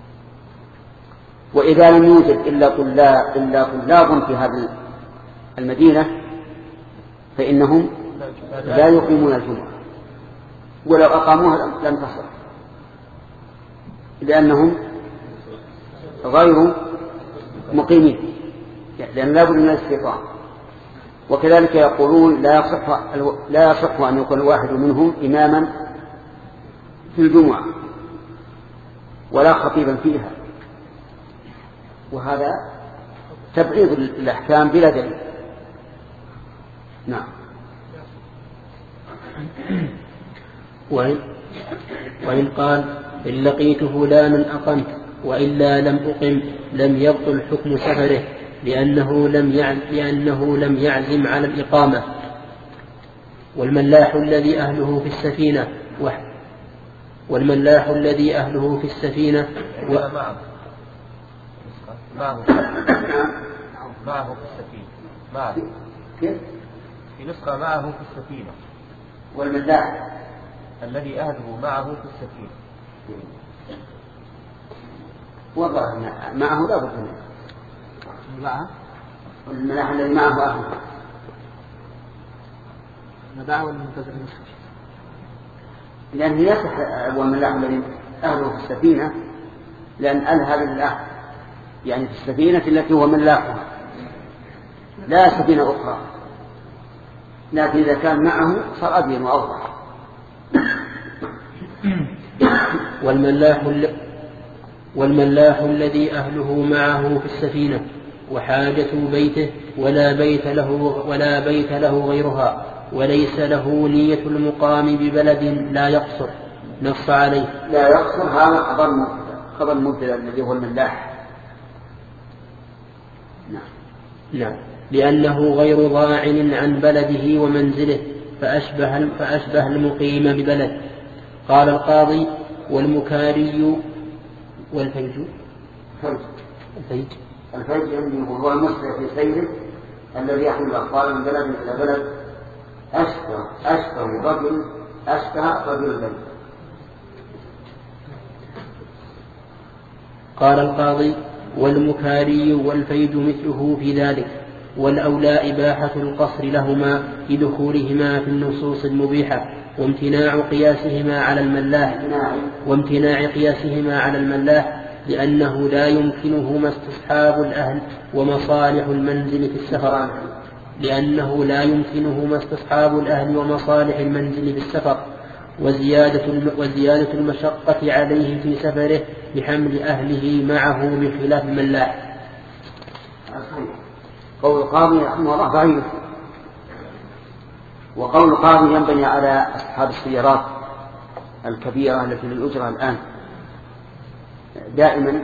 وإذا لم يوجد إلا طلاب إلا طلاب في هذه المدينة فإنهم لا يقيمون الجمعة، ولو أقاموها لم تصح لأنهم غير مقيمين، لأن لا بد من الاستيطان. وكذلك يقولون لا يصح لا يصح أن يكون الواحد منهم إماما في الجمعة ولا خطيبا فيها، وهذا تبعيض الأحكام بلا دليل. نعم. وإن, وإن قال إن لقيت فلانا أقمت وإلا لم أقم لم يبطل حكم سفره لأنه لم لأنه لم يعزم على الإقامة. والملاح الذي أهله في السفينة والملاح الذي أهله في السفينة و... معه معه معه في السفينة معه في نسخة معه في السفينة. والملاح الذي أهله معه في السفينة وضع معه لا بد منه معه والملاح الذي معه أهله مدعه المنتظر النسخة لأن يصح والملاح الذي أهله في السفينة لأن أهل هذا الملاح يعني في السفينة التي هو ملاحها لا سفينة أخرى، لكن إذا كان معه صار أبين وأوضح. والملاح والملاح الذي أهله معه في السفينة وحاجة بيته ولا بيت له ولا بيت له غيرها وليس له نية المقام ببلد لا يقصر نص عليه. لا يقصر هذا خبر خبر مبتدأ الذي هو الملاح. نعم. نعم. لأنه غير ضاعن عن بلده ومنزله فأشبه فأشبه المقيم ببلد. قال القاضي والمكاري والفيج الفيج الفيج هو المسرع في سيره الذي يحمل الأطفال من بلد إلى بلد أشبه أشبه رجل أشبه رجل البيت. قال القاضي والمكاري والفيج مثله في ذلك، والأولى إباحة القصر لهما لدخولهما في النصوص المبيحة وامتناع قياسهما على الملاح وامتناع قياسهما على الملاح لأنه لا يمكنهما استصحاب الأهل ومصالح المنزل في السفر لأنه لا يمكنهما استصحاب الأهل ومصالح المنزل في السفر وزيادة وزيادة المشقة عليه في سفره بحمل أهله معه بخلاف الملاح. قول القاضي رحمه الله ضعيف، وقول القاضي ينبني على أصحاب السيارات الكبيرة التي للأجرة الآن دائما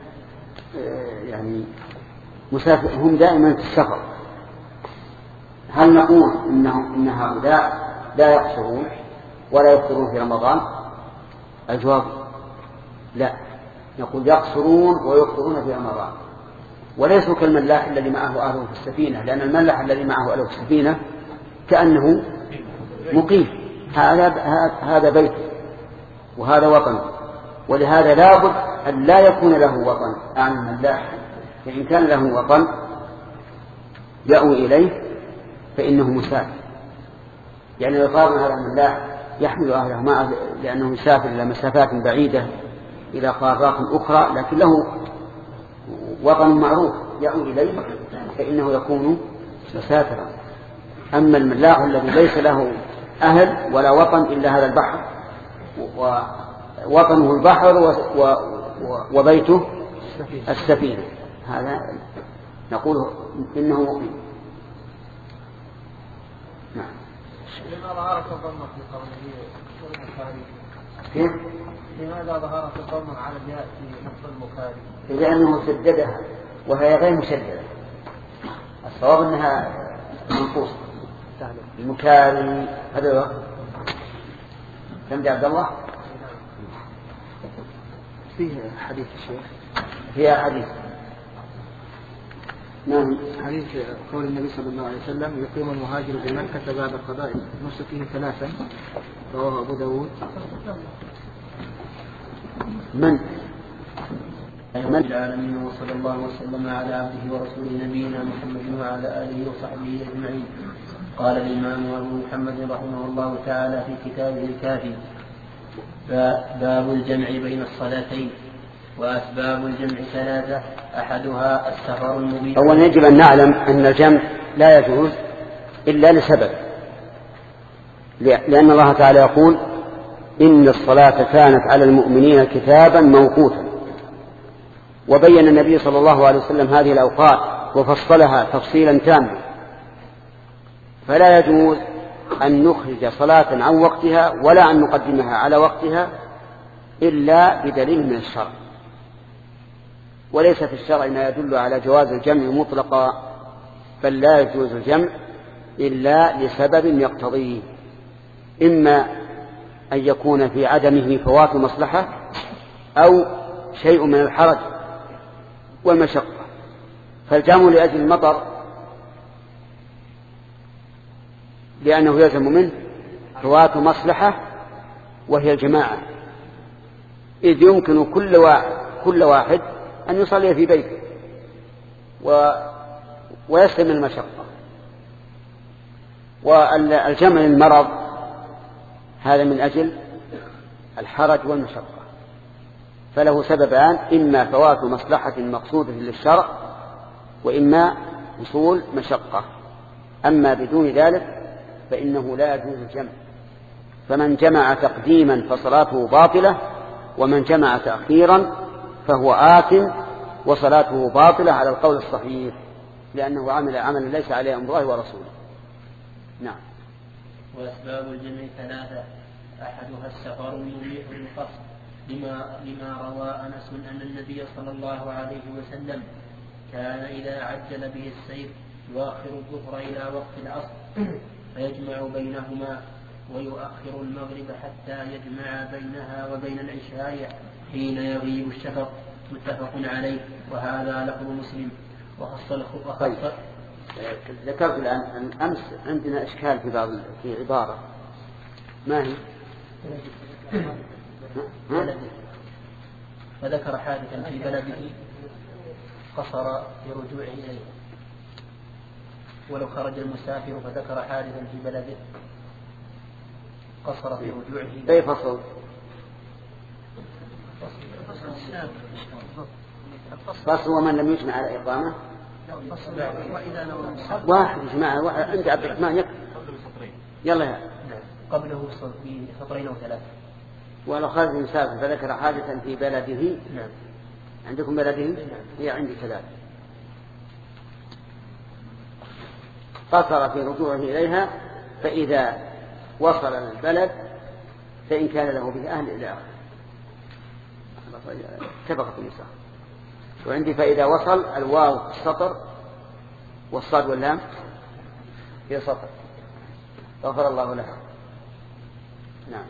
يعني مسافر هم دائما في السفر. هل نقول إنه إن هؤلاء لا يقصرون ولا يفطرون في رمضان؟ الجواب لا، نقول يقصرون ويفطرون في رمضان وليسوا كالملاح الذي معه أهله في السفينة، لأن الملاح الذي معه أهله في السفينة كأنه مقيم، هذا هذا بيته وهذا وطنه، ولهذا لابد أن لا يكون له وطن عن الملاح، فإن كان له وطن يأوي إليه فإنه مسافر. يعني لو قارن هذا الملاح يحمل أهله معه لأنه يسافر إلى مسافات بعيدة إلى قارات أخرى لكن له وطن معروف يأوي إليه فإنه يكون مسافرا. أما الملاح الذي ليس له أهل ولا وطن إلا هذا البحر ووطنه البحر وبيته السفينة، هذا نقول إنه مقيم. نعم. لماذا ظهرت الضمة في قوله المكاري؟ كيف؟ لماذا ظهرت الضمة على الياء في نص المكاري؟ لأنه سددها وهي غير مشددة، الصواب أنها منقوصة. المكاري هذا هو سمع عبد الله فيه حديث الشيخ فيها حديث نعم حديث قول النبي صلى الله عليه وسلم يقيم المهاجر بمكة بعد قضاء نسكه ثلاثا، رواه أبو داود. من من العالمين وصلى الله وسلم على عبده ورسوله نبينا محمد وعلى آله وصحبه أجمعين. قال الإمام أبو محمد رحمه الله تعالى في كتابه الكافي: باب الجمع بين الصلاتين. وأسباب الجمع ثلاثة، أحدها السفر المبين. أولا يجب أن نعلم أن الجمع لا يجوز إلا لسبب، لأن الله تعالى يقول: إن الصلاة كانت على المؤمنين كتابا موقوتا. وبين النبي صلى الله عليه وسلم هذه الأوقات وفصلها تفصيلا تاما، فلا يجوز أن نخرج صلاة عن وقتها ولا أن نقدمها على وقتها إلا بدليل من الشرع. وليس في الشرع ما يدل على جواز الجمع مطلقا، بل لا يجوز الجمع إلا لسبب يقتضيه، إما أن يكون في عدمه فوات مصلحة أو شيء من الحرج والمشقة. فالجمع لأجل المطر لأنه يلزم منه فوات مصلحة وهي الجماعة، إذ يمكن كل واحد, كل واحد أن يصلي في بيته و... ويسلم المشقة. والجمع للمرض هذا من أجل الحرج والمشقة، فله سببان: إما فوات مصلحة مقصودة للشرع، وإما حصول مشقة. أما بدون ذلك فإنه لا يجوز الجمع. فمن جمع تقديما فصلاته باطلة، ومن جمع تأخيرا فهو آثم وصلاته باطلة على القول الصحيح، لأنه عمل عملا ليس عليه أمر الله ورسوله. نعم. وأسباب الجمع ثلاثة، أحدها السفر المبيح للقصر، لما, لما روى أنس أن النبي صلى الله عليه وسلم كان إذا عجل به السير يؤخر الظهر إلى وقت العصر فيجمع بينهما، ويؤخر المغرب حتى يجمع بينها وبين العشاء حين يغيب الشفق. متفق عليه، وهذا لفظ مسلم. وخص طيب. ذكرت الآن أن أمس عندنا إشكال في بعض في عبارة، ما هي؟ فذكر حادثا في بلده قصر في رجوعه إليه، ولو خرج المسافر فذكر حادثا في بلده قصر في رجوعه إليه. أي فصل؟ فصل ومن لم يجمع على إقامة واحد يجمع واحد عند عبد الرحمن يكفي. يلا يا قبله في سطرين أو ثلاثة. ولو خرج المسافر فذكر حادثا في بلده. نعم. عندكم بلده؟ هي عندي ثلاثة. قصر في رجوعه إليها، فإذا وصل للبلد فإن كان له به أهل إلى آخر. اتفقت النساء. وعندي فإذا وصل الواو في السطر والصاد واللام في سطر. غفر الله له. نعم.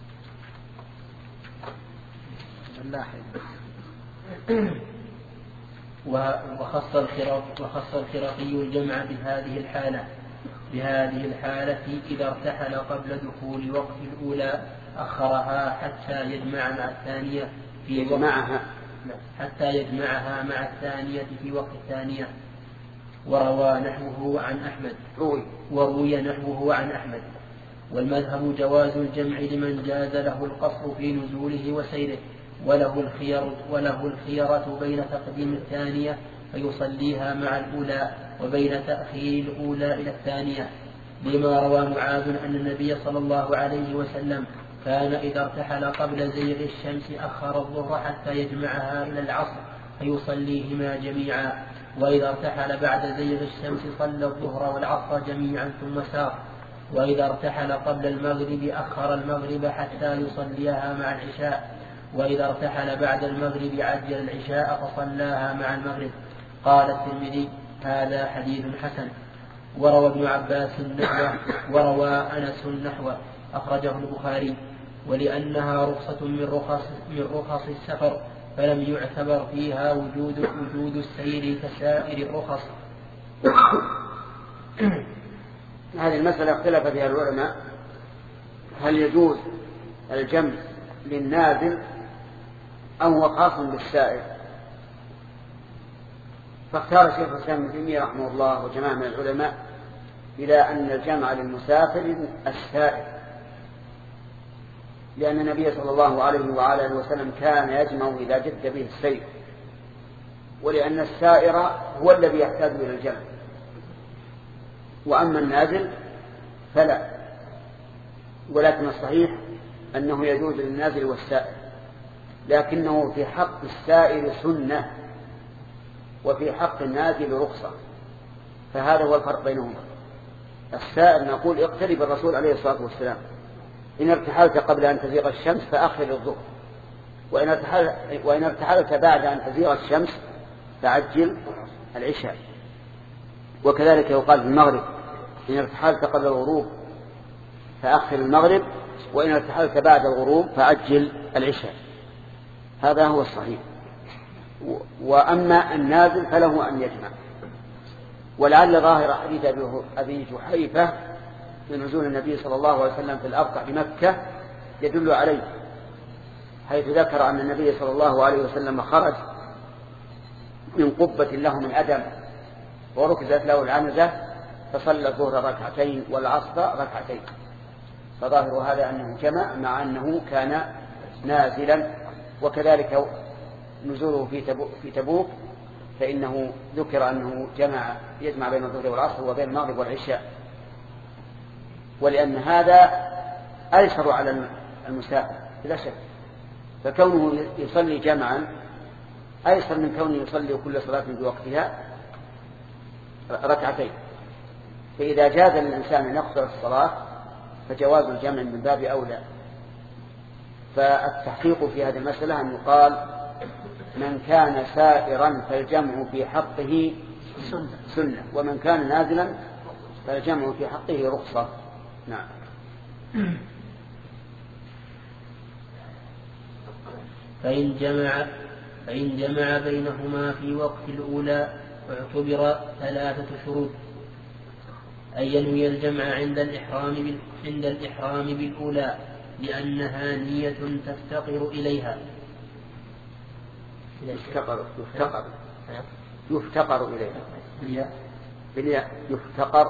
وخص وخص الخرقي الجمع بهذه الحالة بهذه الحالة إذا ارتحل قبل دخول وقت الأولى أخرها حتى يجمع مع الثانية في يجمعها حتى يجمعها مع الثانية في وقت الثانية. وروى نحوه عن أحمد وروي نحوه عن أحمد. والمذهب جواز الجمع لمن جاز له القصر في نزوله وسيره، وله الخير وله الخيرة بين تقديم الثانية فيصليها مع الأولى وبين تأخير الأولى إلى الثانية، لما روى معاذ أن النبي صلى الله عليه وسلم كان إذا ارتحل قبل زيغ الشمس أخر الظهر حتى يجمعها إلى العصر فيصليهما جميعا، وإذا ارتحل بعد زيغ الشمس صلى الظهر والعصر جميعا ثم سار، وإذا ارتحل قبل المغرب أخر المغرب حتى يصليها مع العشاء، وإذا ارتحل بعد المغرب عجل العشاء فصلاها مع المغرب. قال الترمذي: هذا حديث حسن. وروى ابن عباس نحوه وروى أنس نحوه، أخرجه البخاري. ولأنها رخصة من رخص من رخص السفر فلم يعتبر فيها وجود وجود السير كسائر الرخص. هذه المسألة اختلف فيها العلماء، هل يجوز الجمع للنازل أو هو خاص بالسائر؟ فاختار الشيخ الإسلام ابن تيمية رحمه الله وجماعة من العلماء إلى أن الجمع للمسافر السائر، لأن النبي صلى الله عليه وعلى آله وسلم كان يجمع إذا جد به السير، ولأن السائر هو الذي يحتاج إلى الجمع، وأما النازل فلا. ولكن الصحيح أنه يجوز للنازل والسائر، لكنه في حق السائر سنة وفي حق النازل رخصة، فهذا هو الفرق بينهما. السائر نقول اقترب الرسول عليه الصلاة والسلام، إن ارتحلت قبل أن تزيغ الشمس فأخر الظهر، وإن ارتحلت, وإن ارتحلت بعد أن تزيغ الشمس فعجل العشاء. وكذلك يقال في المغرب إن ارتحلت قبل الغروب فأخر المغرب، وإن ارتحلت بعد الغروب فعجل العشاء. هذا هو الصحيح. وأما النازل فله أن يجمع، ولعل ظاهر حديث أبي جحيفة في نزول النبي صلى الله عليه وسلم في الأبطح بمكة يدل عليه، حيث ذكر أن النبي صلى الله عليه وسلم خرج من قبة له من أدم وركزت له العنزة فصلى الظهر ركعتين والعصر ركعتين، فظاهر هذا أنه جمع مع أنه كان نازلا. وكذلك نزوله في تبوك فإنه ذكر أنه جمع يجمع بين الظهر والعصر وبين المغرب والعشاء، ولأن هذا أيسر على المسافر بلا شك، فكونه يصلي جمعا أيسر من كونه يصلي كل صلاة بوقتها ركعتين. فإذا جاز للإنسان أن يقصر الصلاة فجواز الجمع من باب أولى. فالتحقيق في هذه المسألة أن يقال من كان سائرا فالجمع في حقه سنة، ومن كان نازلا فالجمع في حقه رخصة. نعم. فإن جمع فإن جمع بينهما في وقت الأولى اعتبر ثلاثة شروط: أن ينوي الجمع عند الإحرام عند الإحرام بالأولى لأنها نية تفتقر إليها. يفتقر يفتقر يفتقر إليها بالياء يفتقر.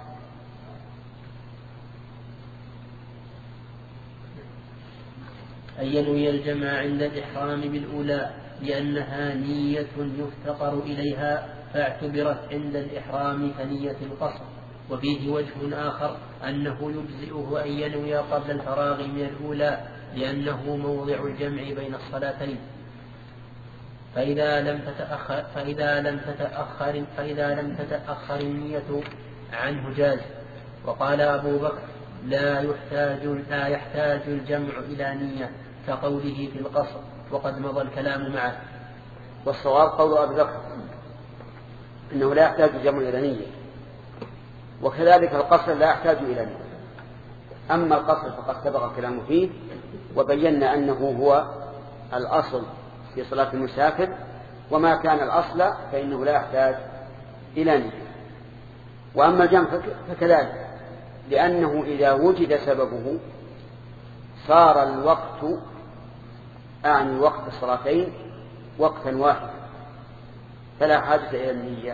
أن ينوي الجمع عند الإحرام بالأولى لأنها نية يفتقر إليها فاعتبرت عند الإحرام كنية القصر. وفيه وجه آخر أنه يجزئه أن ينوي قبل الفراغ من الأولى لأنه موضع الجمع بين الصلاتين، فإذا لم تتأخر فإذا لم تتأخر فإذا لم تتأخر النية عنه جاز. وقال أبو بكر: لا يحتاج لا يحتاج الجمع إلى نية كقوله في القصر، وقد مضى الكلام معه. والصواب قول أبي بكر إنه لا يحتاج الجمع إلى نية، وكذلك القصر لا يحتاج إلى نية. أما القصر فقد سبق الكلام فيه وبينا أنه هو الأصل في صلاة المسافر، وما كان الأصل فإنه لا يحتاج إلى نية. وأما الجمع فكذلك، لأنه إذا وجد سببه صار الوقت أعني وقت الصلاتين وقتا واحدا فلا حاجة إلى النية.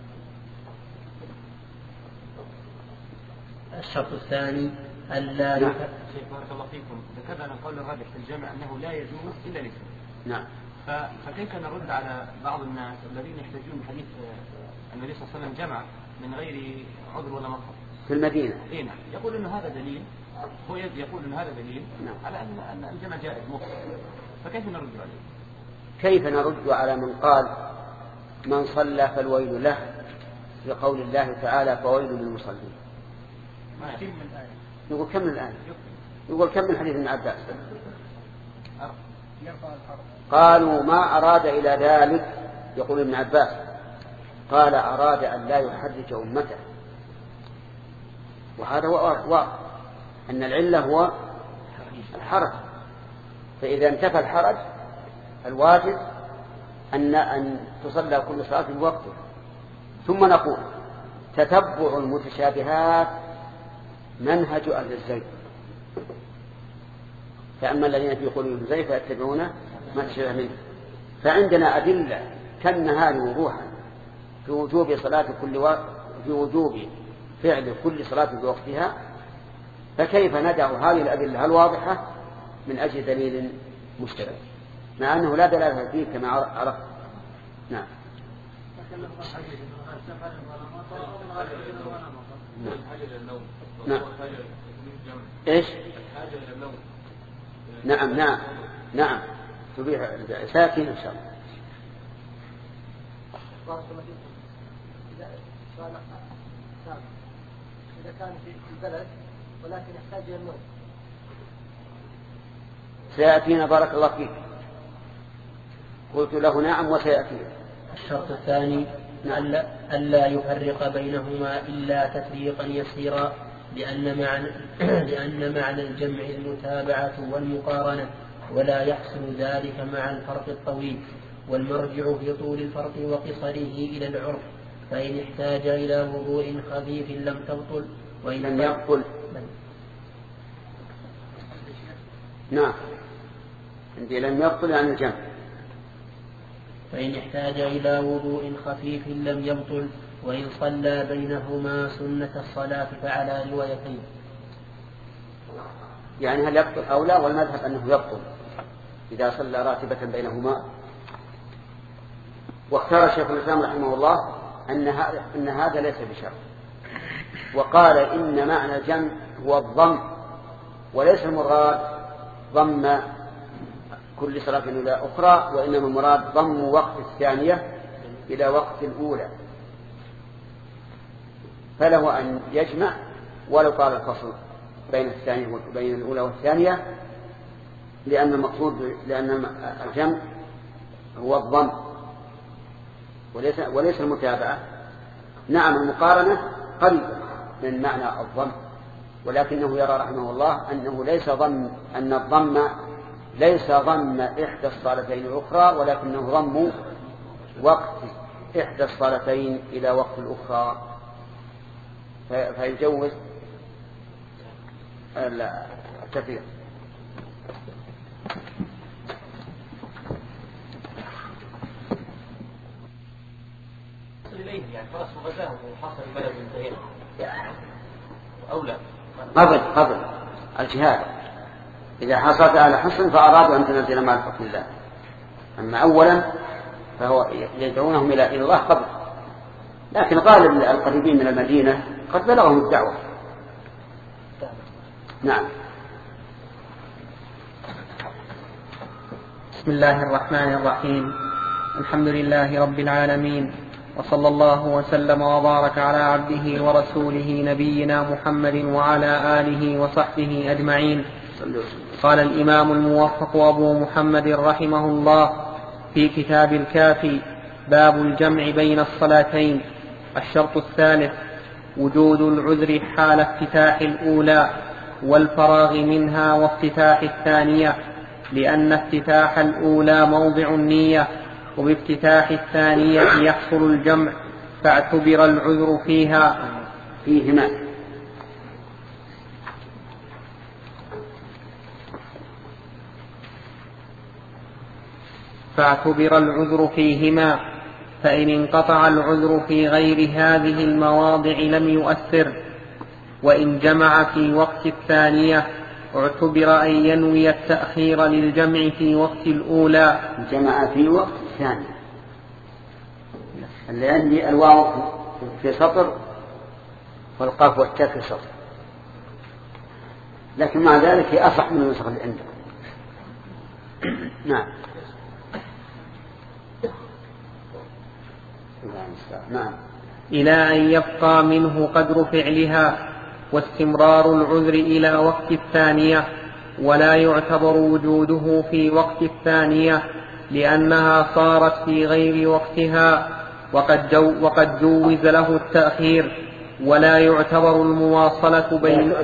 الشرط الثاني ألا نعم. بارك الله فيكم، ذكرنا أن القول الراجح في الجمع أنه لا يجوز إلا لسبب. نعم. فكيف نرد على بعض الناس الذين يحتجون حديث النبي صلى الله عليه وسلم جمع من غير عذر ولا مرض في المدينة؟ إيه نعم. يقول إن هذا دليل، هو يقول إن هذا دليل نعم. على أن الجمع جائز مطلق. فكيف نرد عليه؟ كيف نرد على من قال من صلى فالويل له لقول الله تعالى فويل للمصلين؟ يقول كم الآن يقول كم من حديث ابن عباس؟ قالوا ما أراد إلى ذلك، يقول ابن عباس قال أراد أن لا يحرج أمته، وهذا هو أن العلة هو الحرج. فإذا انتفى الحرج الواجب أن أن تصلى كل صلاة بوقته. ثم نقول تتبع المتشابهات منهج أهل الزيغ، فأما الذين في قلوبهم زيغ فيتبعون ما تشابه منه. فعندنا أدلة كالنهار وضوحا في وجوب صلاة كل وقت في وجوب فعل كل صلاة بوقتها، فكيف ندع هذه الأدلة الواضحة من أجل دليل مشترك مع أنه لا دلالة فيه كما عرفت. نعم. نعم. إيش؟ نعم نعم نعم تبيح ساكن إن شاء الله. إذا كان في البلد ولكن يحتاج إلى النوم. سيأتينا بارك الله فيك. قلت له نعم وسيأتينا. الشرط الثاني ألا, ألا يفرق بينهما إلا تفريقا يسيرا، لأن معنى, لأن معنى الجمع المتابعة والمقارنة، ولا يحصل ذلك مع الفرق الطويل، والمرجع في طول الفرق وقصره إلى العرف، فإن احتاج إلى وضوء خفيف لم تبطل وإن لم يبطل. نعم عندي لم يبطل عن الجمع. فإن احتاج إلى وضوء خفيف لم يبطل، وإن صلى بينهما سنة الصلاة فعلى روايتين. يعني هل يبطل أو لا؟ والمذهب أنه يبطل إذا صلى راتبة بينهما. واختار الشيخ الإسلام رحمه الله أن هذا, أن هذا ليس بشرط، وقال إن معنى الجمع هو الضم، وليس المراد ضم كل صلاة إلى أخرى، وإنما المراد ضم وقت الثانية إلى وقت الأولى، فله أن يجمع ولو قال الفصل بين الثانية وبين الأولى والثانية، لأن المقصود لأن الجمع هو الضم وليس, وليس المتابعة. نعم المقارنة قريبة من معنى الضم، ولكنه يرى رحمه الله أنه ليس ضم أن الضم ليس ضم إحدى الصالتين الأخرى، ولكنه ضم وقت إحدى الصالتين إلى وقت الأخرى، فيجوز التفريق. يعني خلاص غزاه وحصل بلد منتهين أولى قبل قبل الجهاد إذا حصلت على حصن فأرادوا أن تنزل مع حكم الله، أما أولا فهو يدعونهم إلى الله قبل، لكن غالب القريبين من المدينة قد بلغهم الدعوة. نعم. بسم الله الرحمن الرحيم. الحمد لله رب العالمين، وصلى الله وسلم وبارك على عبده ورسوله نبينا محمد وعلى آله وصحبه أجمعين. قال الإمام الموفق أبو محمد رحمه الله في كتاب الكافي: باب الجمع بين الصلاتين. الشرط الثالث وجود العذر حال افتتاح الأولى والفراغ منها وافتتاح الثانية، لأن افتتاح الأولى موضع النية، وبافتتاح الثانية يحصل الجمع، فاعتبر العذر فيها فيهما فاعتبر العذر فيهما فإن انقطع العذر في غير هذه المواضع لم يؤثر، وإن جمع في وقت الثانية اعتبر أن ينوي التأخير للجمع في وقت الأولى. جمع في وقت الثانية، لأن الواو في سطر والقاف والتاء في سطر، لكن مع ذلك هي أصح من النسخ اللي عندكم. نعم. نعم. إلى أن يبقى منه قدر فعلها، واستمرار العذر إلى وقت الثانية، ولا يعتبر وجوده في وقت الثانية لأنها صارت في غير وقتها، وقد, جو وقد جوز له التأخير، ولا يعتبر المواصلة بين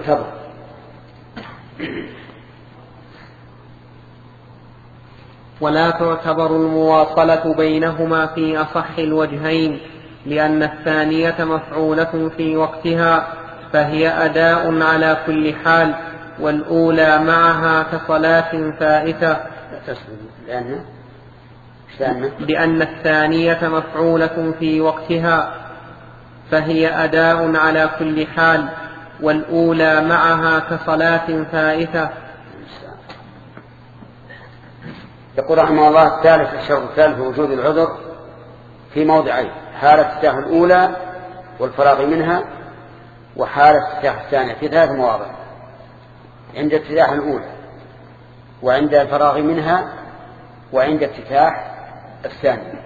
ولا تعتبر المواصلة بينهما في أصح الوجهين، لأن الثانية مفعولة في وقتها فهي أداء على كل حال، والأولى معها كصلاة فائتة، لأن لأن الثانية مفعولة في وقتها فهي أداء على كل حال، والأولى معها كصلاة فائتة. يقول رحمه الله: الثالث الشرط الثالث وجود العذر في موضعين: حالة افتتاح الأولى والفراغ منها، وحالة افتتاح الثانية، في ثلاث مواضع: عند افتتاح الأولى، وعند الفراغ منها، وعند افتتاح الثانية.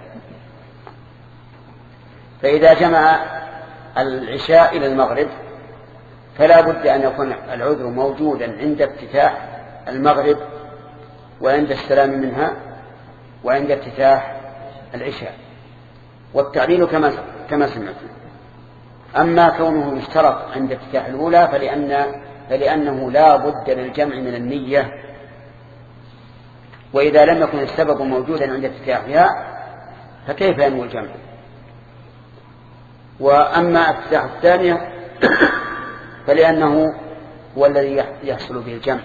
فإذا جمع العشاء إلى المغرب فلا بد أن يكون العذر موجودا عند افتتاح المغرب، وعند السلام منها، وعند افتتاح العشاء. والتعليل كما كما سمعتم. أما كونه يشترط عند افتتاح الأولى فلأن فلأنه لا بد للجمع من النية، وإذا لم يكن السبب موجودا عند افتتاحها فكيف ينوي الجمع؟ وأما افتتاح الثانية فلأنه هو الذي يحصل به الجمع،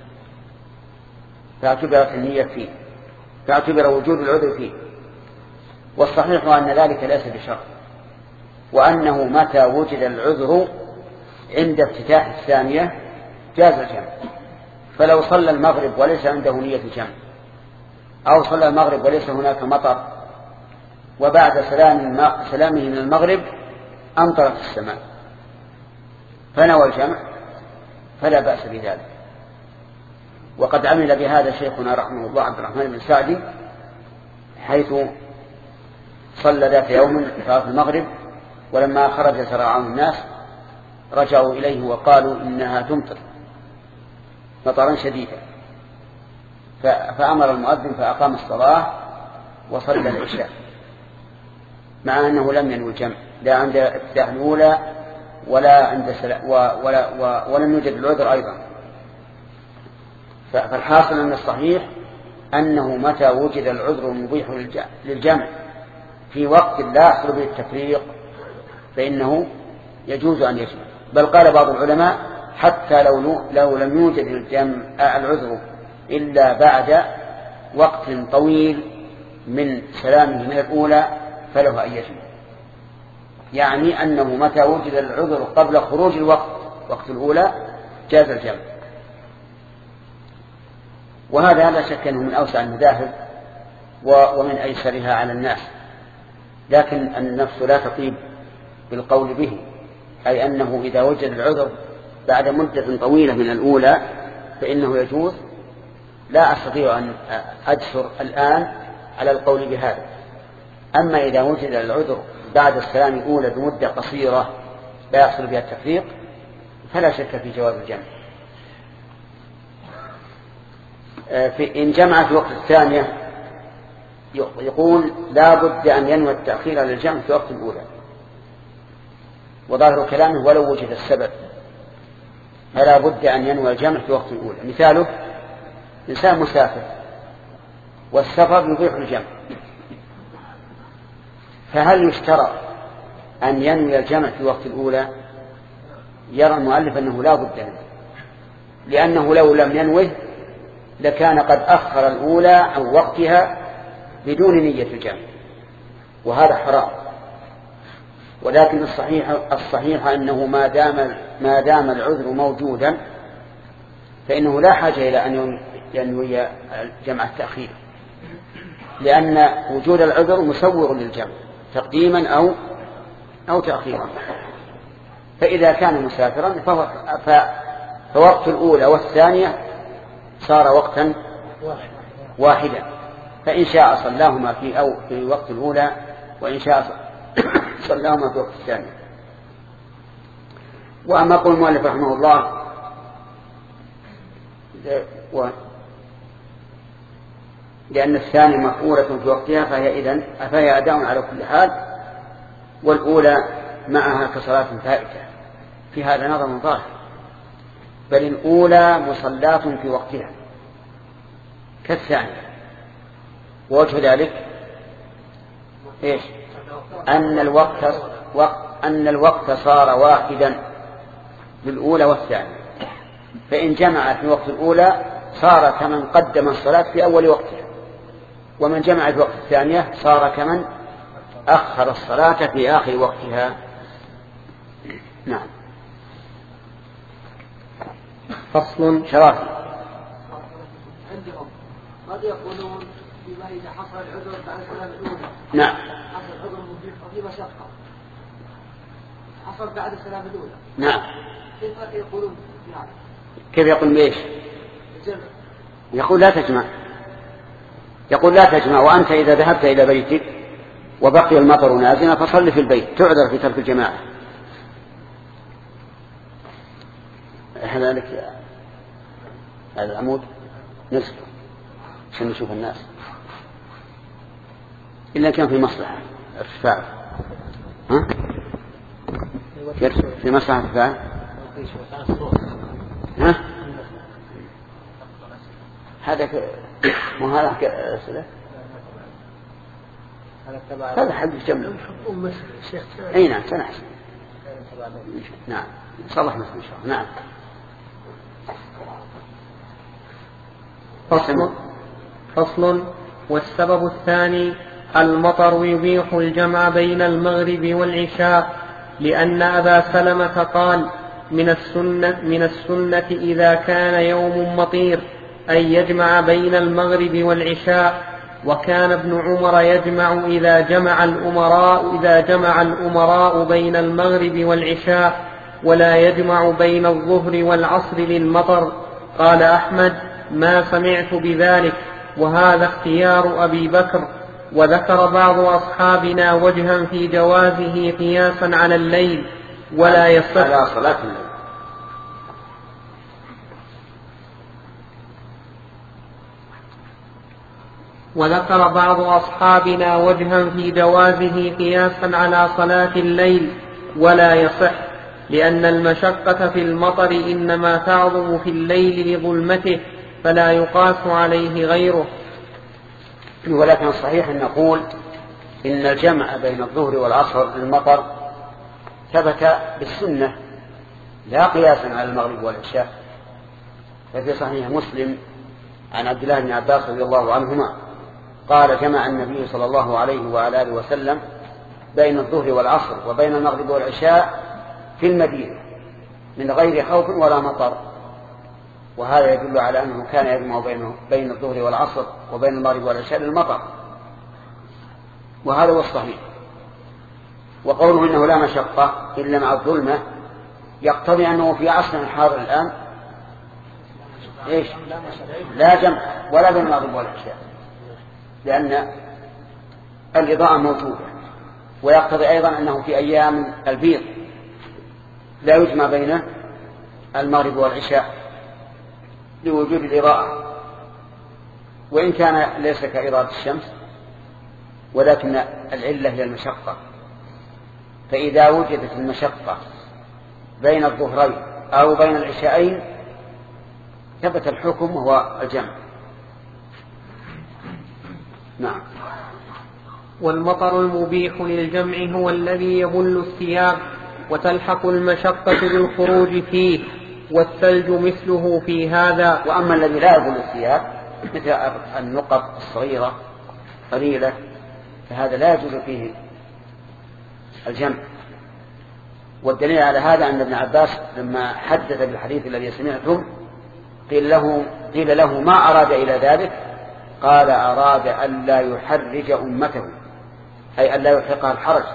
فاعتبرت النية فيه، فاعتبر وجود العذر فيه. والصحيح أن ذلك ليس بشرط، وأنه متى وجد العذر عند افتتاح الثانية جاز الجمع. فلو صلى المغرب وليس عنده نية الجمع، أو صلى المغرب وليس هناك مطر، وبعد سلام سلامه من المغرب أمطرت السماء فنوى الجمع فلا بأس بذلك. وقد عمل بهذا شيخنا رحمه الله عبد الرحمن بن سعدي، حيث صلى ذات يوم صلاة المغرب، ولما خرج سرعان الناس رجعوا إليه وقالوا إنها تمطر مطرا شديدا، فأمر المؤذن فأقام الصلاة وصلى العشاء، مع أنه لم ينوي الجمع لا عند افتتاح الأولى ولا عند سلا ولا ولا ولم يوجد العذر أيضا. فالحاصل أن الصحيح أنه متى وجد العذر المبيح للجمع في وقت لا يحصل به التفريق فإنه يجوز أن يجمع. بل قال بعض العلماء: حتى لو لو لم يوجد الجمع العذر إلا بعد وقت طويل من سلامه من الأولى فله أن يجمع. يعني أنه متى وجد العذر قبل خروج الوقت وقت الأولى جاز الجمع. وهذا لا شك أنه من أوسع المذاهب ومن أيسرها على الناس، لكن النفس لا تطيب بالقول به، أي أنه إذا وجد العذر بعد مدة طويلة من الأولى فإنه يجوز. لا أستطيع أن أجسر الآن على القول بهذا. أما إذا وجد العذر بعد السلام الأولى بمدة قصيرة لا يحصل بها التفريق فلا شك في جواز الجمع. في إن جمع في وقت الثانية يقول لا بد أن ينوي التأخير للجمع في وقت الأولى، وظاهر كلامه ولو وجد السبب فلا بد أن ينوي الجمع في وقت الأولى. مثاله: إنسان مسافر والسفر يبيح الجمع، فهل يشترط أن ينوي الجمع في وقت الأولى؟ يرى المؤلف أنه لا بد منه، لأنه لو لم ينوه لكان قد أخر الأولى عن وقتها بدون نية الجمع، وهذا حرام. ولكن الصحيح الصحيح أنه ما دام ما دام العذر موجودا فإنه لا حاجة إلى أن ينوي جمع التأخير، لأن وجود العذر مسوغ للجمع تقديما أو أو تأخيرا. فإذا كان مسافرا فهو فوقت الأولى والثانية صار وقتا واحدا، فإن شاء صلاهما في أو في وقت الأولى، وإن شاء صلاهما في وقت الثانية. وأما قول المؤلف رحمه الله و لأن الثانية مفعولة في وقتها فهي إذن فهي أداء على كل حال، والأولى معها كصلاة فائتة، في هذا نظر ظاهر، بل الأولى مصلاة في وقتها كالثانية. ووجه ذلك إيش؟ أن الوقت وقت أن الوقت صار واحدا للأولى والثانية، فإن جمع في وقت الأولى صار كمن قدم الصلاة في أول وقتها، ومن جمع في وقت الثانية صار كمن أخر الصلاة في آخر وقتها. نعم. فصل. شرافي. عندهم قد يقولون فيما إذا حصل العذر بعد السلام الأولى. نعم. حصل العذر وفي مشقة. حصل بعد السلام الأولى. نعم. كيف يقولون يعني؟ كيف يقول بإيش؟ الجمع. يقول لا تجمع. يقول لا تجمع، وأنت إذا ذهبت إلى بيتك وبقي المطر نازلا فصل في البيت، تعذر في ترك الجماعة. هذا لك هذا العمود نزل عشان نشوف الناس، إلا كان في مصلحة ارتفاع. ها؟ في مصلحة ارتفاع. ها؟ هذا مو هذا كأسئلة. هذا حق الجمع. أي نعم سنحسن. نعم صلح مثل إن شاء الله. نعم. فصل. فصل. والسبب الثاني المطر يبيح الجمع بين المغرب والعشاء، لأن أبا سلمة قال من السنة, من السنة إذا كان يوم مطير أن يجمع بين المغرب والعشاء، وكان ابن عمر يجمع إذا جمع الأمراء إذا جمع الأمراء بين المغرب والعشاء، ولا يجمع بين الظهر والعصر للمطر. قال أحمد ما سمعت بذلك، وهذا اختيار أبي بكر. وذكر بعض أصحابنا وجها في جوازه قياسا على الليل ولا يصح على صلاة الليل. وذكر بعض أصحابنا وجها في جوازه قياسا على صلاة الليل ولا يصح، لأن المشقة في المطر إنما تعظم في الليل لظلمته، فلا يقاس عليه غيره. ولكن الصحيح أن نقول إن الجمع بين الظهر والعصر للمطر ثبت بالسنة لا قياسا على المغرب والعشاء. ففي صحيح مسلم عن عبد الله بن عباس رضي الله عنهما قال جمع النبي صلى الله عليه وآله وسلم بين الظهر والعصر وبين المغرب والعشاء في المدينة من غير خوف ولا مطر، وهذا يدل على أنه كان يجمع بين الظهر والعصر وبين المغرب والعشاء للمطر، وهذا هو الصحيح. وقوله إنه لا مشقة إلا مع الظلمة يقتضي أنه في عصر الحاضر الآن إيش؟ لا جمع ولا بين المغرب والعشاء، لأن الإضاءة موجودة. ويقتضي أيضا أنه في أيام البيض لا يجمع بين المغرب والعشاء لوجود الإضاءة، وإن كان ليس كإضاءة الشمس، ولكن العلة هي المشقة. فإذا وجدت المشقة بين الظهرين أو بين العشاءين ثبت الحكم وهو الجمع. نعم. والمطر المبيح للجمع هو الذي يبل الثياب وتلحق المشقة بالخروج فيه، والثلج مثله في هذا. وأما الذي لا يبل الثياب مثل النقط الصغيرة قليلة فهذا لا يجوز فيه الجمع. والدليل على هذا أن ابن عباس لما حدث بالحديث الذي سمعتم قيل له, قيل له ما أراد إلى ذلك؟ قال أراد أن لا يحرج أمته، أي أن لا يلحقها الحرج.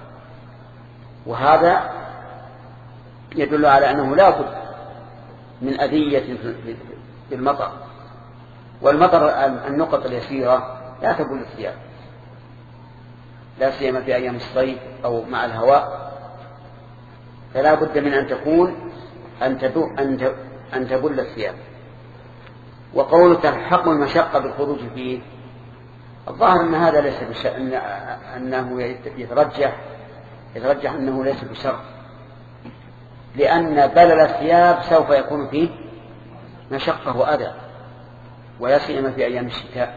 وهذا يدل على أنه لا بد من أذية في المطر. والمطر النقط اليسيرة لا تبل الثياب، لا سيما في أيام الصيف أو مع الهواء، فلا بد من أن تكون أن تبل الثياب. وقول تلحق المشقة بالخروج فيه الظاهر أن هذا ليس بشرط، أنه يترجح يترجح أنه ليس بشرط، لأن بلل الثياب سوف يكون فيه مشقة وأذى، ولا سيما في أيام الشتاء.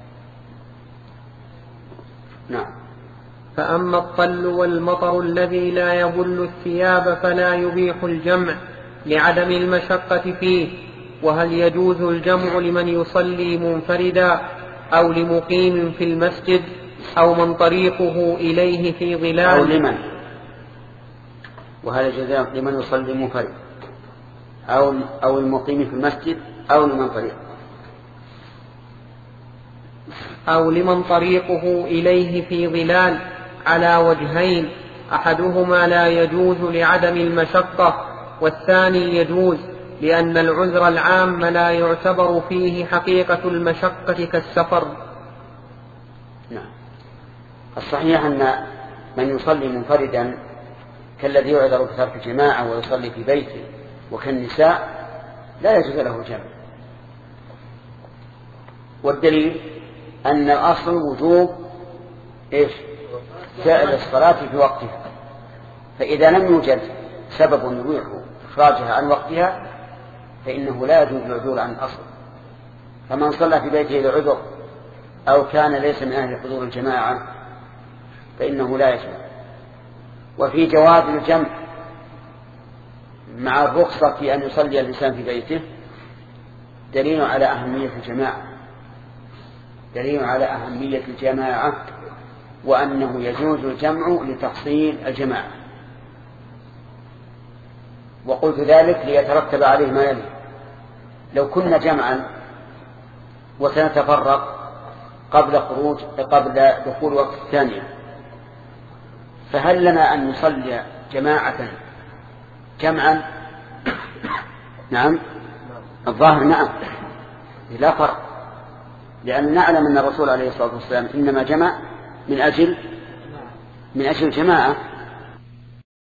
نعم. فأما الطل والمطر الذي لا يبل الثياب فلا يبيح الجمع لعدم المشقة فيه. وهل يجوز الجمع لمن يصلي منفردا أو لمقيم في المسجد أو من طريقه إليه في ظلال؟ أو لمن وهذا جزاء لمن يصلي منفرد أو أو المقيم في المسجد أو لمن طريقه أو لمن طريقه إليه في ظلال على وجهين، أحدهما لا يجوز لعدم المشقة، والثاني يجوز لأن العذر العام لا يعتبر فيه حقيقة المشقة كالسفر. نعم. الصحيح أن من يصلي منفردا كالذي يعذر بترك الجماعة ويصلي في بيته وكالنساء لا يجوز له الجمع، والدليل أن الأصل وجوب إيش؟ فعل الصلاة في وقتها، فإذا لم يوجد سبب يبيح إخراجها عن وقتها فإنه لا يجوز العدول عن الأصل. فمن صلى في بيته لعذر أو كان ليس من أهل حضور الجماعة فإنه لا يجوز. وفي جواز الجمع مع الرخصة في أن يصلي الإنسان في بيته دليل على أهمية الجماعة دليل على أهمية الجماعة وأنه يجوز الجمع لتحصيل الجماعة. وقلت ذلك ليترتب عليه ما يلي: لو كنا جمعا وسنتفرق قبل خروج قبل دخول وقت الثانية فهل لنا أن نصلي جماعة جمعا؟ نعم الظاهر نعم، لا فرق، لأن نعلم أن الرسول عليه الصلاة والسلام إنما جمع من أجل من أجل الجماعة،